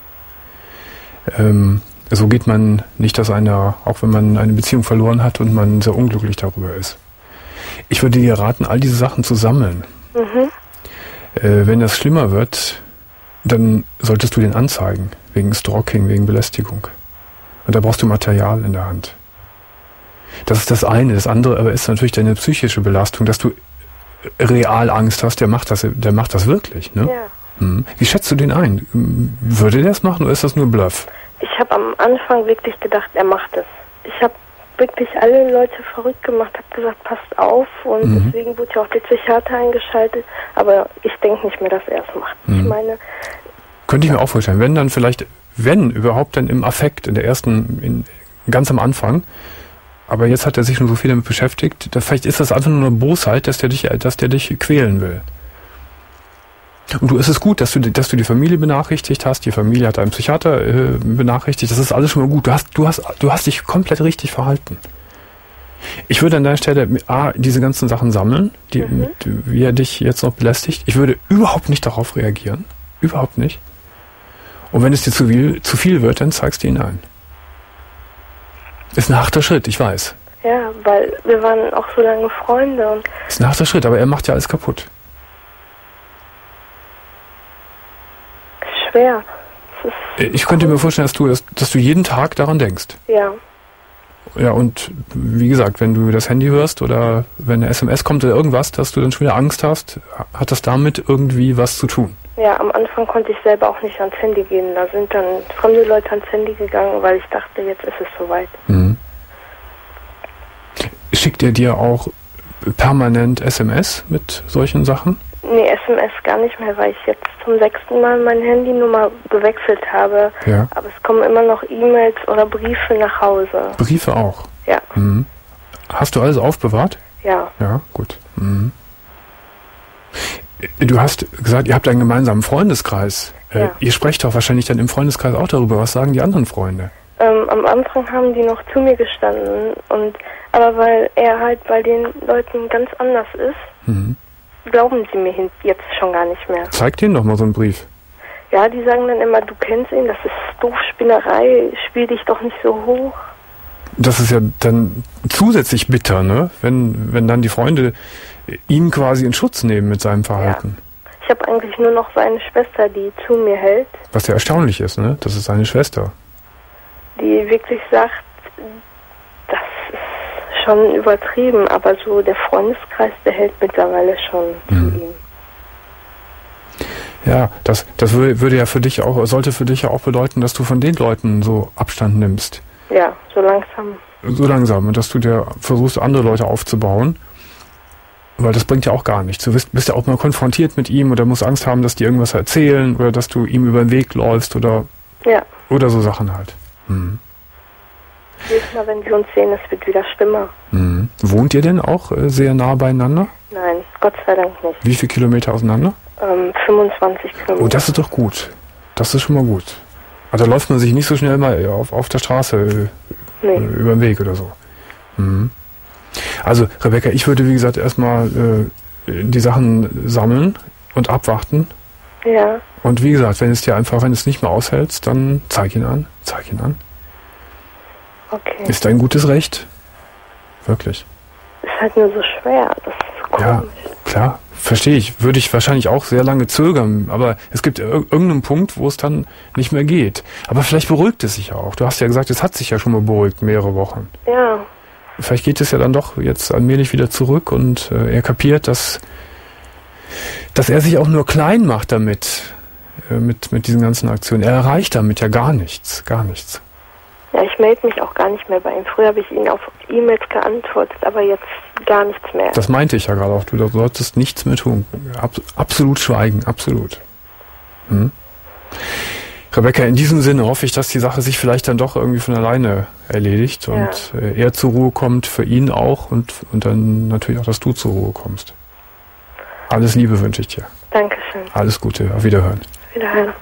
Ähm, so geht man nicht aus einer, auch wenn man eine Beziehung verloren hat und man sehr unglücklich darüber ist. Ich würde dir raten, all diese Sachen zu sammeln. Mhm. Äh, wenn das schlimmer wird, dann solltest du den anzeigen, wegen Stalking, wegen Belästigung. Und da brauchst du Material in der Hand. Das ist das eine. Das andere aber ist natürlich deine psychische Belastung, dass du real Angst hast, der macht das, der macht das wirklich, ne? Ja. Hm. Wie schätzt du den ein? Würde der das machen oder ist das nur Bluff? Ich habe am Anfang wirklich gedacht, er macht es. Ich habe wirklich alle Leute verrückt gemacht, habe gesagt, passt auf und mhm. deswegen wurde ja auch der Psychiater eingeschaltet, aber ich denke nicht mehr, dass er es macht. Mhm. Ich meine... Könnte ich mir auch vorstellen, wenn dann vielleicht, wenn überhaupt dann im Affekt, in der ersten, in, ganz am Anfang. Aber jetzt hat er sich schon so viel damit beschäftigt. Da vielleicht ist das einfach nur eine Bosheit, dass der dich, dass der dich quälen will. Und du, ist es gut, dass du, dass du die Familie benachrichtigt hast, die Familie hat einen Psychiater äh, benachrichtigt, das ist alles schon mal gut. Du hast, du hast, du hast dich komplett richtig verhalten. Ich würde an deiner Stelle A, diese ganzen Sachen sammeln, die, mhm. mit, wie er dich jetzt noch belästigt. Ich würde überhaupt nicht darauf reagieren. Überhaupt nicht. Und wenn es dir zu viel, zu viel wird, dann zeigst du ihn ein. Ist ein harter Schritt, ich weiß. Ja, weil wir waren auch so lange Freunde. Und ist ein harter Schritt, aber er macht ja alles kaputt. Ist schwer. Es ist ich könnte mir vorstellen, dass du, dass, dass du jeden Tag daran denkst. Ja. Ja, und wie gesagt, wenn du das Handy hörst oder wenn eine S M S kommt oder irgendwas, dass du dann schon wieder Angst hast, hat das damit irgendwie was zu tun? Ja, am Anfang konnte ich selber auch nicht ans Handy gehen. Da sind dann fremde Leute ans Handy gegangen, weil ich dachte, jetzt ist es soweit. Mhm. Schickt er dir auch permanent S M S mit solchen Sachen? Nee, S M S gar nicht mehr, weil ich jetzt zum sechsten Mal meine Handynummer gewechselt habe. Ja. Aber es kommen immer noch E-Mails oder Briefe nach Hause. Briefe auch? Ja. Mhm. Hast du alles aufbewahrt? Ja. Ja, gut. Mhm. Du hast gesagt, ihr habt einen gemeinsamen Freundeskreis. Äh, ja. Ihr sprecht doch wahrscheinlich dann im Freundeskreis auch darüber. Was sagen die anderen Freunde? Ähm, am Anfang haben die noch zu mir gestanden. und Aber weil er halt bei den Leuten ganz anders ist, mhm. glauben sie mir jetzt schon gar nicht mehr. Zeig denen doch mal so einen Brief. Ja, die sagen dann immer, du kennst ihn, das ist doof, Spinnerei, spiel dich doch nicht so hoch. Das ist ja dann zusätzlich bitter, ne? Wenn, wenn dann die Freunde ihn quasi in Schutz nehmen mit seinem Verhalten. Ja. Ich habe eigentlich nur noch seine Schwester, die zu mir hält. Was ja erstaunlich ist, ne? Das ist seine Schwester. Die wirklich sagt, das ist schon übertrieben, aber so der Freundeskreis, der hält mittlerweile schon mhm. zu ihm. Ja, das, das würde ja für dich auch, sollte für dich ja auch bedeuten, dass du von den Leuten so Abstand nimmst. Ja, so langsam. So langsam. Und dass du dir versuchst, andere Leute aufzubauen. Weil das bringt ja auch gar nichts. Du bist, bist ja auch mal konfrontiert mit ihm oder musst Angst haben, dass die irgendwas erzählen oder dass du ihm über den Weg läufst oder, ja. oder so Sachen halt. Mhm. Jedes Mal, wenn wir uns sehen, es wird wieder schlimmer. Mhm. Wohnt ihr denn auch äh, sehr nah beieinander? Nein, Gott sei Dank nicht. Wie viele Kilometer auseinander? Ähm, fünfundzwanzig Kilometer. Oh, das ist doch gut. Das ist schon mal gut. Also da läuft man sich nicht so schnell mal auf, auf der Straße äh, nee. äh, über den Weg oder so. Mhm. Also, Rebecca, ich würde, wie gesagt, erstmal äh, die Sachen sammeln und abwarten. Ja. Und wie gesagt, wenn es dir einfach, wenn du es nicht mehr aushältst, dann zeig ihn an. Zeig ihn an. Okay. Ist dein gutes Recht. Wirklich. Ist halt nur so schwer. Das ist so komisch. Ja, klar. Verstehe ich. Würde ich wahrscheinlich auch sehr lange zögern. Aber es gibt ir- irgendeinen Punkt, wo es dann nicht mehr geht. Aber vielleicht beruhigt es sich auch. Du hast ja gesagt, es hat sich ja schon mal beruhigt, mehrere Wochen. Ja. Vielleicht geht es ja dann doch jetzt allmählich wieder zurück und äh, er kapiert, dass, dass er sich auch nur klein macht damit, äh, mit, mit diesen ganzen Aktionen. Er erreicht damit ja gar nichts, gar nichts. Ja, ich melde mich auch gar nicht mehr bei ihm. Früher habe ich ihn auf E-Mails geantwortet, aber jetzt gar nichts mehr. Das meinte ich ja gerade auch. Du solltest nichts mehr tun. Ab, absolut schweigen, absolut. Hm? Rebecca, in diesem Sinne hoffe ich, dass die Sache sich vielleicht dann doch irgendwie von alleine erledigt und ja. äh, er zur Ruhe kommt, für ihn auch und, und dann natürlich auch, dass du zur Ruhe kommst. Alles Liebe wünsche ich dir. Dankeschön. Alles Gute, auf Wiederhören. Wiederhören.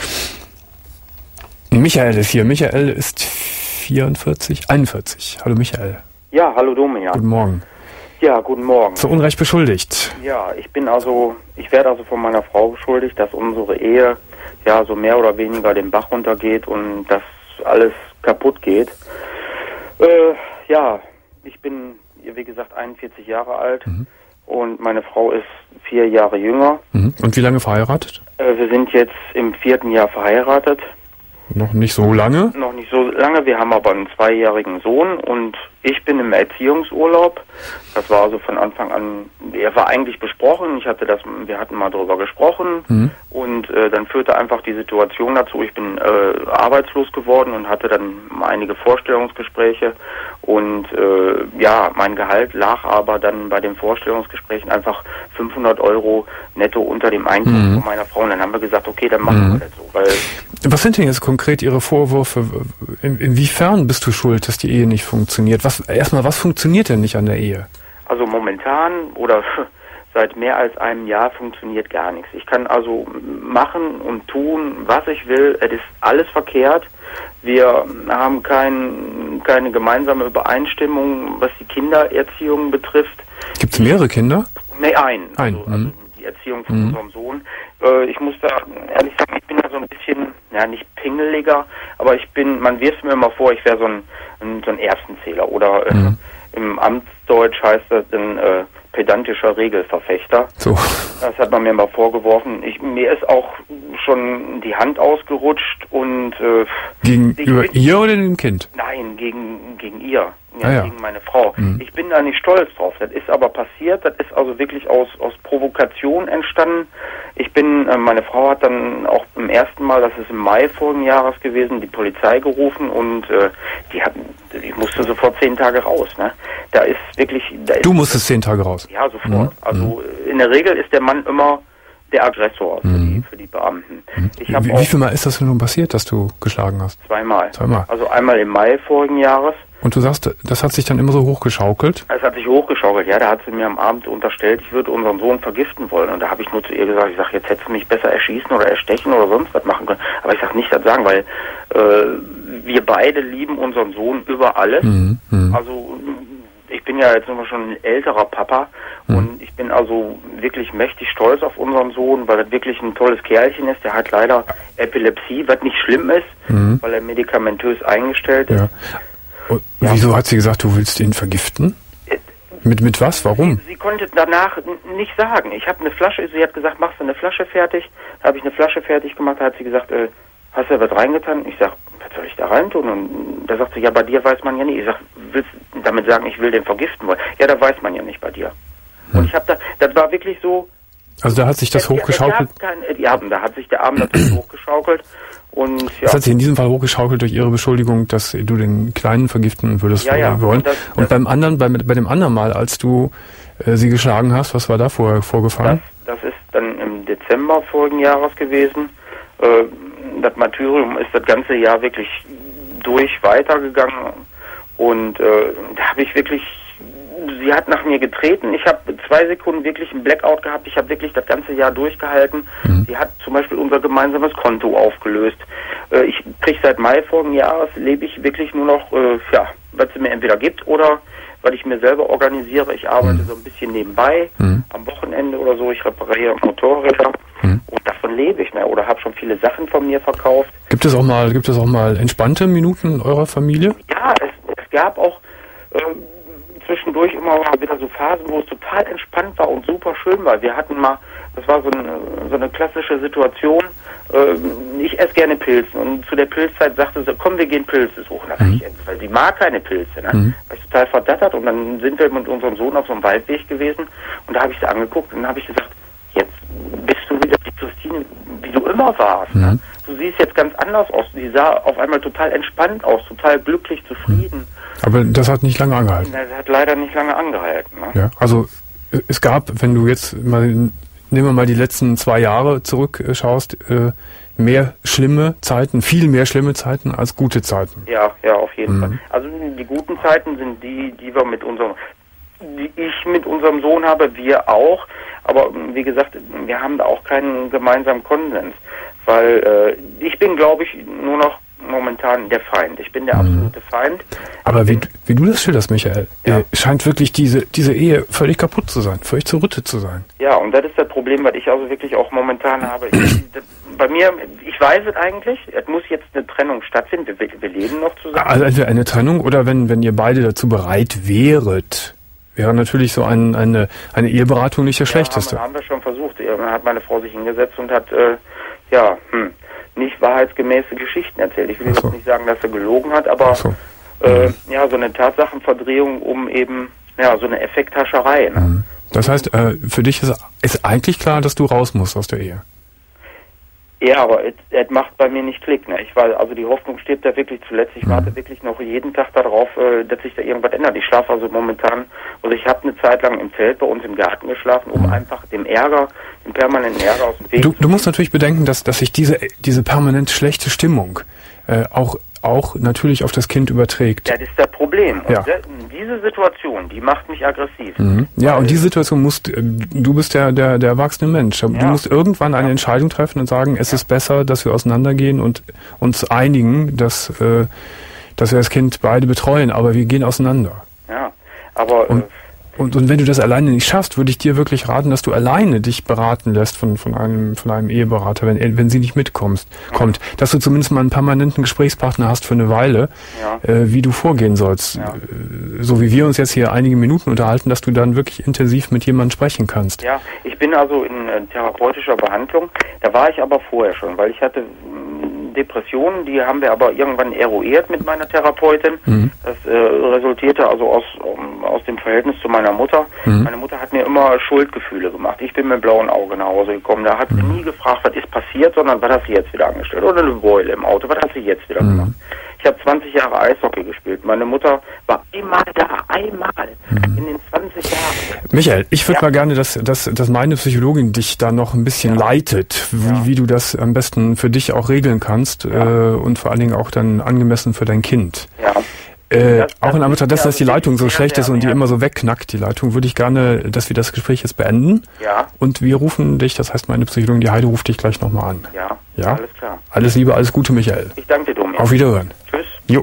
Michael ist hier. Michael ist vierundvierzig, einundvierzig. Hallo Michael. Ja, hallo Domian. Guten Morgen. Ja, guten Morgen. Zu Unrecht beschuldigt. Ja, ich bin also, ich werde also von meiner Frau beschuldigt, dass unsere Ehe ja so mehr oder weniger den Bach runtergeht und dass alles kaputt geht. Äh, ja, ich bin, wie gesagt, einundvierzig Jahre alt mhm. und meine Frau ist vier Jahre jünger. Mhm. Und wie lange verheiratet? Äh, wir sind jetzt im vierten Jahr verheiratet. Noch nicht so lange? Noch nicht so lange. Wir haben aber einen zweijährigen Sohn und ich bin im Erziehungsurlaub. Das war also von Anfang an, er war eigentlich besprochen. Ich hatte das, wir hatten mal darüber gesprochen mhm. und äh, dann führte einfach die Situation dazu. Ich bin äh, arbeitslos geworden und hatte dann einige Vorstellungsgespräche und äh, ja, mein Gehalt lag aber dann bei den Vorstellungsgesprächen einfach fünfhundert Euro netto unter dem Einkommen mhm. von meiner Frau. Und dann haben wir gesagt, okay, dann machen mhm. wir das so, weil was sind denn jetzt konkret Ihre Vorwürfe? In, inwiefern bist du schuld, dass die Ehe nicht funktioniert? Was, erstmal, was funktioniert denn nicht an der Ehe? Also momentan, oder seit mehr als einem Jahr funktioniert gar nichts. Ich kann also machen und tun, was ich will. Es ist alles verkehrt. Wir haben kein, keine gemeinsame Übereinstimmung, was die Kindererziehung betrifft. Gibt es mehrere Kinder? Nee, ein. ein. Also, also die Erziehung von mhm. unserem Sohn. Äh, ich muss da ehrlich sagen, ich bin da so ein bisschen, ja nicht pingeliger, aber ich bin, man wirft mir immer vor, ich wäre so ein, ein, so ein Erbsenzähler oder äh, mhm. im Amtsdeutsch heißt das ein äh, pedantischer Regelverfechter. So. Das hat man mir mal vorgeworfen. Ich, mir ist auch schon die Hand ausgerutscht und äh, gegenüber ich, ihr oder dem Kind? Nein, gegen gegen ihr, ja, ah, ja. gegen meine Frau. Mhm. Ich bin da nicht stolz drauf. Das ist aber passiert. Das ist also wirklich aus aus Provokation entstanden. Ich bin, äh, meine Frau hat dann auch beim ersten Mal, das ist im Mai vorigen Jahres gewesen, die Polizei gerufen und äh, die hatten, ich musste sofort zehn Tage raus. Ne? Da ist wirklich. Da ist du musstest zehn Tage raus. Ja, sofort. Mhm. Also in der Regel ist der Mann immer der Aggressor für, mhm. die, für die Beamten. Mhm. Ich hab wie, wie viel Mal ist das denn nun passiert, dass du geschlagen hast? Zweimal. Zweimal. Also einmal im Mai vorigen Jahres. Und du sagst, das hat sich dann immer so hochgeschaukelt? Es hat sich hochgeschaukelt, ja. Da hat sie mir am Abend unterstellt, ich würde unseren Sohn vergiften wollen. Und da habe ich nur zu ihr gesagt, ich sage, jetzt hättest du mich besser erschießen oder erstechen oder sonst was machen können. Aber ich sage nicht das sagen, weil äh, wir beide lieben unseren Sohn über alles. Mhm. Mhm. Also ich bin ja jetzt immer schon ein älterer Papa mhm. und ich bin also wirklich mächtig stolz auf unseren Sohn, weil er wirklich ein tolles Kerlchen ist. Der hat leider Epilepsie, was nicht schlimm ist, mhm. weil er medikamentös eingestellt ist. Ja. Und ja. Wieso hat sie gesagt, du willst ihn vergiften? Äh, mit mit was? Warum? Sie, sie konnte danach nicht sagen. Ich habe eine Flasche, sie hat gesagt, machst du eine Flasche fertig? Da habe ich eine Flasche fertig gemacht, da hat sie gesagt, äh, hast du was reingetan? Ich sag, was soll ich da reintun? Und da sagt sie, ja, bei dir weiß man ja nicht. Ich sag, willst du damit sagen, ich will den vergiften wollen? Ja, da weiß man ja nicht bei dir. Hm. Und ich habe da, das war wirklich so. Also da hat sich das der, hochgeschaukelt? Der, der kein, ja, da hat sich der Abend natürlich hochgeschaukelt. Und, ja. Das hat sich in diesem Fall hochgeschaukelt durch ihre Beschuldigung, dass du den Kleinen vergiften würdest ja, ja. wollen. Und, das, und das, beim anderen, bei, bei dem anderen Mal, als du äh, sie geschlagen hast, was war da vorher vorgefallen? Das, das ist dann im Dezember vorigen Jahres gewesen. Äh, das Martyrium ist das ganze Jahr wirklich durch weitergegangen. Und äh, da habe ich wirklich, sie hat nach mir getreten. Ich habe zwei Sekunden wirklich einen Blackout gehabt. Ich habe wirklich das ganze Jahr durchgehalten. Mhm. Sie hat zum Beispiel unser gemeinsames Konto aufgelöst. Äh, ich kriege seit Mai vorigen Jahres, lebe ich wirklich nur noch, äh, ja, was sie mir entweder gibt oder weil ich mir selber organisiere. Ich arbeite mhm. so ein bisschen nebenbei, mhm. am Wochenende oder so. Ich repariere Motorräder mhm. und davon lebe ich. Ne? Oder habe schon viele Sachen von mir verkauft. Gibt es auch mal, gibt es auch mal entspannte Minuten in eurer Familie? Ja, es, es gab auch äh, zwischendurch immer mal wieder so Phasen, wo es total entspannt war und super schön war. Wir hatten mal, das war so eine, so eine klassische Situation, äh, ich esse gerne Pilze und zu der Pilzzeit sagte sie, komm, wir gehen Pilze suchen. Da mhm. ich, weil sie mag keine Pilze. Ne? Mhm. War ich total verdattert und dann sind wir mit unserem Sohn auf so einem Waldweg gewesen und da habe ich sie angeguckt und dann habe ich gesagt, jetzt bist du wieder die Christine, wie du immer warst. Mhm. Ne? Du siehst jetzt ganz anders aus. Sie sah auf einmal total entspannt aus, total glücklich, zufrieden. Aber das hat nicht lange angehalten. Das hat leider nicht lange angehalten. Ne? Ja, also es gab, wenn du jetzt mal, nehmen wir mal die letzten zwei Jahre zurückschaust, äh, mehr schlimme Zeiten, viel mehr schlimme Zeiten als gute Zeiten. Ja, ja, auf jeden mhm. Fall. Also die guten Zeiten sind die, die wir mit unserem, die ich mit unserem Sohn habe, wir auch. Aber wie gesagt, wir haben da auch keinen gemeinsamen Konsens. Weil äh, ich bin, glaube ich, nur noch momentan der Feind. Ich bin der absolute Feind. Aber wie, wie du das schilderst, Michael, ja. äh, scheint wirklich diese, diese Ehe völlig kaputt zu sein, völlig zerrüttet zu sein. Ja, und das ist das Problem, was ich also wirklich auch momentan habe. Ich, das, bei mir, ich weiß es eigentlich, es muss jetzt eine Trennung stattfinden. Wir, wir leben noch zusammen. Also entweder eine Trennung oder wenn, wenn ihr beide dazu bereit wäret, wäre natürlich so ein, eine, eine Eheberatung nicht das ja, Schlechteste. Haben, haben wir schon versucht. Dann hat meine Frau sich hingesetzt und hat, äh, ja, hm, nicht wahrheitsgemäße Geschichten erzählt. Ich will so. jetzt nicht sagen, dass er gelogen hat, aber so. äh, ja, so eine Tatsachenverdrehung um eben, ja, so eine Effekthascherei. Ne? Mhm. Das heißt, äh, für dich ist, ist eigentlich klar, dass du raus musst aus der Ehe? Ja, aber es macht bei mir nicht Klick. Ne? Ich war, also die Hoffnung stirbt da wirklich zuletzt. Ich mhm. warte wirklich noch jeden Tag darauf, äh, dass sich da irgendwas ändert. Ich schlafe also momentan, also ich habe eine Zeit lang im Zelt bei uns im Garten geschlafen, um mhm. einfach dem Ärger, dem permanenten Ärger aus dem Weg du, zu du musst natürlich bedenken, dass, dass sich diese, diese permanent schlechte Stimmung äh, auch, auch natürlich auf das Kind überträgt. Ja, das ist das Problem. Ja. Und diese Situation, die macht mich aggressiv. Mhm. Ja, und diese Situation musst, du bist der, der, der erwachsene Mensch. Du ja. musst irgendwann eine Entscheidung treffen und sagen, es ja. ist besser, dass wir auseinandergehen und uns einigen, dass, äh, dass wir das Kind beide betreuen, aber wir gehen auseinander. Ja, aber... Und, Und, und wenn du das alleine nicht schaffst, würde ich dir wirklich raten, dass du alleine dich beraten lässt von, von einem, von einem Eheberater, wenn, wenn sie nicht mitkommst, kommt. Dass du zumindest mal einen permanenten Gesprächspartner hast für eine Weile, ja. äh, wie du vorgehen sollst. Ja. Äh, so wie wir uns jetzt hier einige Minuten unterhalten, dass du dann wirklich intensiv mit jemandem sprechen kannst. Ja, ich bin also in äh, therapeutischer Behandlung. Da war ich aber vorher schon, weil ich hatte mh, Depressionen, die haben wir aber irgendwann eruiert mit meiner Therapeutin. Mhm. Das äh, resultierte also aus, um, aus dem Verhältnis zu meiner Mutter. Mhm. Meine Mutter hat mir immer Schuldgefühle gemacht. Ich bin mit blauen Augen nach Hause gekommen. Da hat sie nie gefragt, was ist passiert, sondern was hast du jetzt wieder angestellt? Oder eine Beule im Auto, was hast du jetzt wieder gemacht? Mhm. Ich habe zwanzig Jahre Eishockey gespielt. Meine Mutter war einmal da, einmal mhm. in den zwanzig Jahren. Michael, ich würde ja. mal gerne, dass, dass, dass meine Psychologin dich da noch ein bisschen ja. leitet, wie, ja. wie du das am besten für dich auch regeln kannst ja. äh, und vor allen Dingen auch dann angemessen für dein Kind. Ja. Äh, das, auch in Anbetracht dessen, dass die Leitung so schlecht ist und die immer so wegknackt, die Leitung, würde ich gerne, dass wir das Gespräch jetzt beenden. Ja. Und wir rufen dich, das heißt meine Psychologin, die Heide, ruft dich gleich nochmal an. Ja. Ja? Alles klar. Alles Liebe, alles Gute, Michael. Ich danke dir, Domian. Auf Wiederhören. Tschüss. Jo.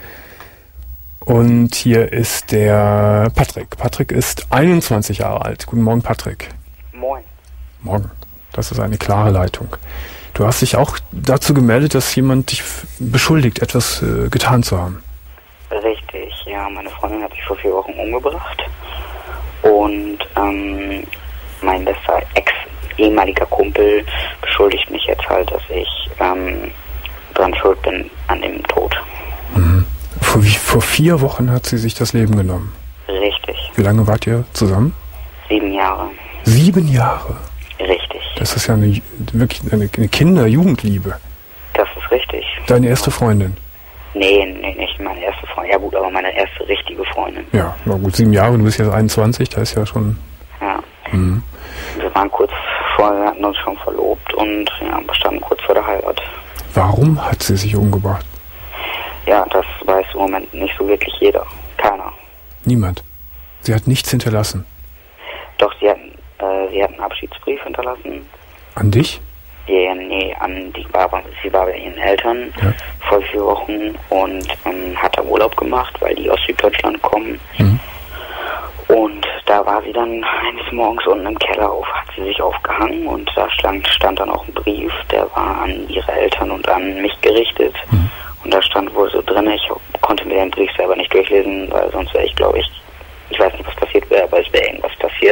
Und hier ist der Patrick. Patrick ist einundzwanzig Jahre alt. Guten Morgen, Patrick. Moin. Morgen. Das ist eine klare Leitung. Du hast dich auch dazu gemeldet, dass jemand dich beschuldigt, etwas äh, getan zu haben. Richtig, ja. Meine Freundin hat sich vor vier Wochen umgebracht. Und ähm, mein bester Ex-ehemaliger Kumpel beschuldigt mich jetzt halt, dass ich ähm, dran schuld bin an dem Tod. Mhm. Vor, wie, vor vier Wochen hat sie sich das Leben genommen. Richtig. Wie lange wart ihr zusammen? Sieben Jahre. Sieben Jahre? Richtig. Das ist ja eine, wirklich eine, eine Kinder-Jugendliebe. Das ist richtig. Deine erste Freundin? Nee, nee, nicht meine erste Freundin. Ja gut, aber meine erste richtige Freundin. Ja, na gut, sieben Jahre, du bist jetzt einundzwanzig, da ist ja schon... Ja. Mhm. Wir waren kurz vorher, wir hatten uns schon verlobt und ja, wir standen kurz vor der Heirat. Warum hat sie sich umgebracht? Ja, das weiß im Moment nicht so wirklich jeder. Keiner. Niemand? Sie hat nichts hinterlassen? Doch, sie hat, äh, sie hat einen Abschiedsbrief hinterlassen. An dich? Ja, nee, an die war, sie war bei ihren Eltern ja. vor vier Wochen und ähm, hat da Urlaub gemacht, weil die aus Süddeutschland kommen. Mhm. Und da war sie dann eines Morgens unten im Keller auf, hat sie sich aufgehangen und da stand, stand dann auch ein Brief, der war an ihre Eltern und an mich gerichtet. Mhm. Und da stand wohl so drin, ich konnte mir den Brief selber nicht durchlesen, weil sonst wäre ich, glaube ich, ich weiß nicht, was passiert wäre, aber es wäre irgendwas passiert.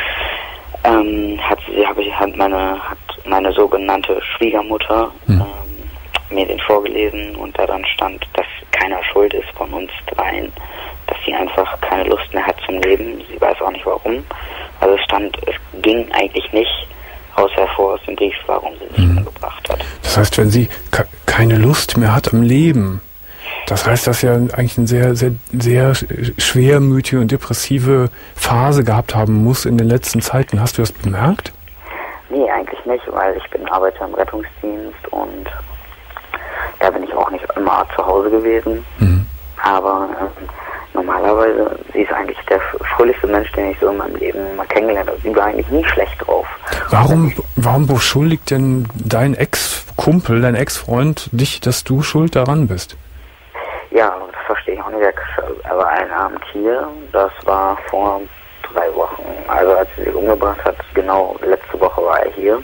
Ähm, hat sie, habe ich, hat meine, hat meine sogenannte Schwiegermutter mhm. ähm, mir den vorgelesen und da dann stand, dass keiner schuld ist von uns dreien, dass sie einfach keine Lust mehr hat zum Leben. Sie weiß auch nicht warum. Also es stand, es ging eigentlich nicht aus hervor aus dem Brief, warum sie sich mhm. umgebracht hat. Das heißt, wenn sie ke- keine Lust mehr hat am Leben, das heißt, dass sie ja eigentlich eine sehr, sehr, sehr schwermütige und depressive Phase gehabt haben muss in den letzten Zeiten. Hast du das bemerkt? Nee, eigentlich nicht, weil ich bin Arbeiter im Rettungsdienst und da bin ich auch nicht immer zu Hause gewesen. Mhm. Aber ähm, normalerweise, sie ist eigentlich der fröhlichste Mensch, den ich so in meinem Leben mal kennengelernt habe. Sie war eigentlich nie schlecht drauf. Warum, warum beschuldigt denn dein Ex-Kumpel, dein Ex-Freund dich, dass du schuld daran bist? Ja, das verstehe ich auch nicht. Er war einen Abend hier, das war vor drei Wochen. Also als sie sich umgebracht hat, genau letzte Woche war er hier.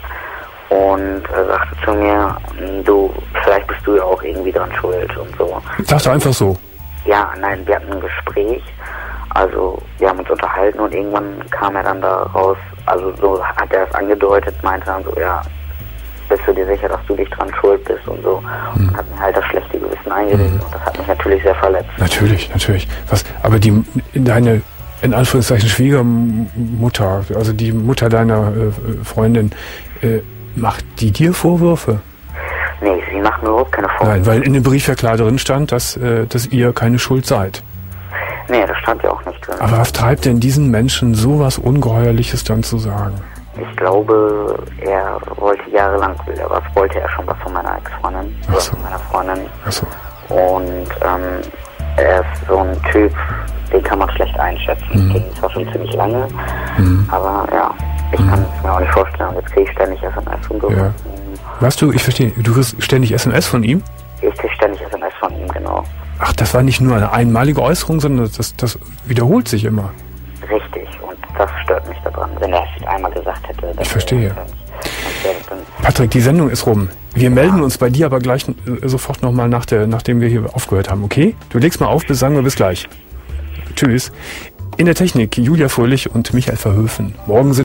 Und er sagte zu mir, du, vielleicht bist du ja auch irgendwie dran schuld und so. Sagst du einfach so? Ja, nein, wir hatten ein Gespräch, also wir haben uns unterhalten und irgendwann kam er dann da raus, also so hat er es angedeutet, meinte dann so, ja, bist du dir sicher, dass du dich dran schuld bist und so. Hm. Und hat mir halt das schlechte Gewissen eingeredet hm. und das hat mich natürlich sehr verletzt. Natürlich, natürlich. Was, aber die, deine, in Anführungszeichen, Schwiegermutter, also die Mutter deiner äh, Freundin, äh, macht die dir Vorwürfe? Nee, sie macht mir überhaupt keine Vorwürfe. Nein, weil in dem Brief ja klar drin stand, dass, äh, dass ihr keine Schuld seid. Nee, das stand ja auch nicht drin. Aber was treibt denn diesen Menschen sowas Ungeheuerliches dann zu sagen? Ich glaube, er wollte jahrelang, was wollte er schon was von meiner Ex-Freundin, Ach so. von meiner Freundin. Ach so. Und ähm, er ist so ein Typ, den kann man schlecht einschätzen. Mhm. Ich kenne ihn zwar schon ziemlich lange, mhm. aber ja, ich mhm. kann es mir auch nicht vorstellen. Und jetzt kriege ich ständig S M S und so. Ja. Weißt du, ich verstehe, du kriegst ständig S M S von ihm? Ich kriege ständig S M S von ihm, genau. Ach, das war nicht nur eine einmalige Äußerung, sondern das, das wiederholt sich immer. Richtig, und das stört mich daran. Wenn er es einmal gesagt hätte... Ich verstehe. Patrick, die Sendung ist rum. Wir ja. melden uns bei dir aber gleich äh, sofort nochmal, nach der, nachdem wir hier aufgehört haben, okay? Du legst mal auf, bis sagen wir bis gleich. Tschüss. In der Technik Julia Fröhlich und Michael Verhöfen. Morgen sind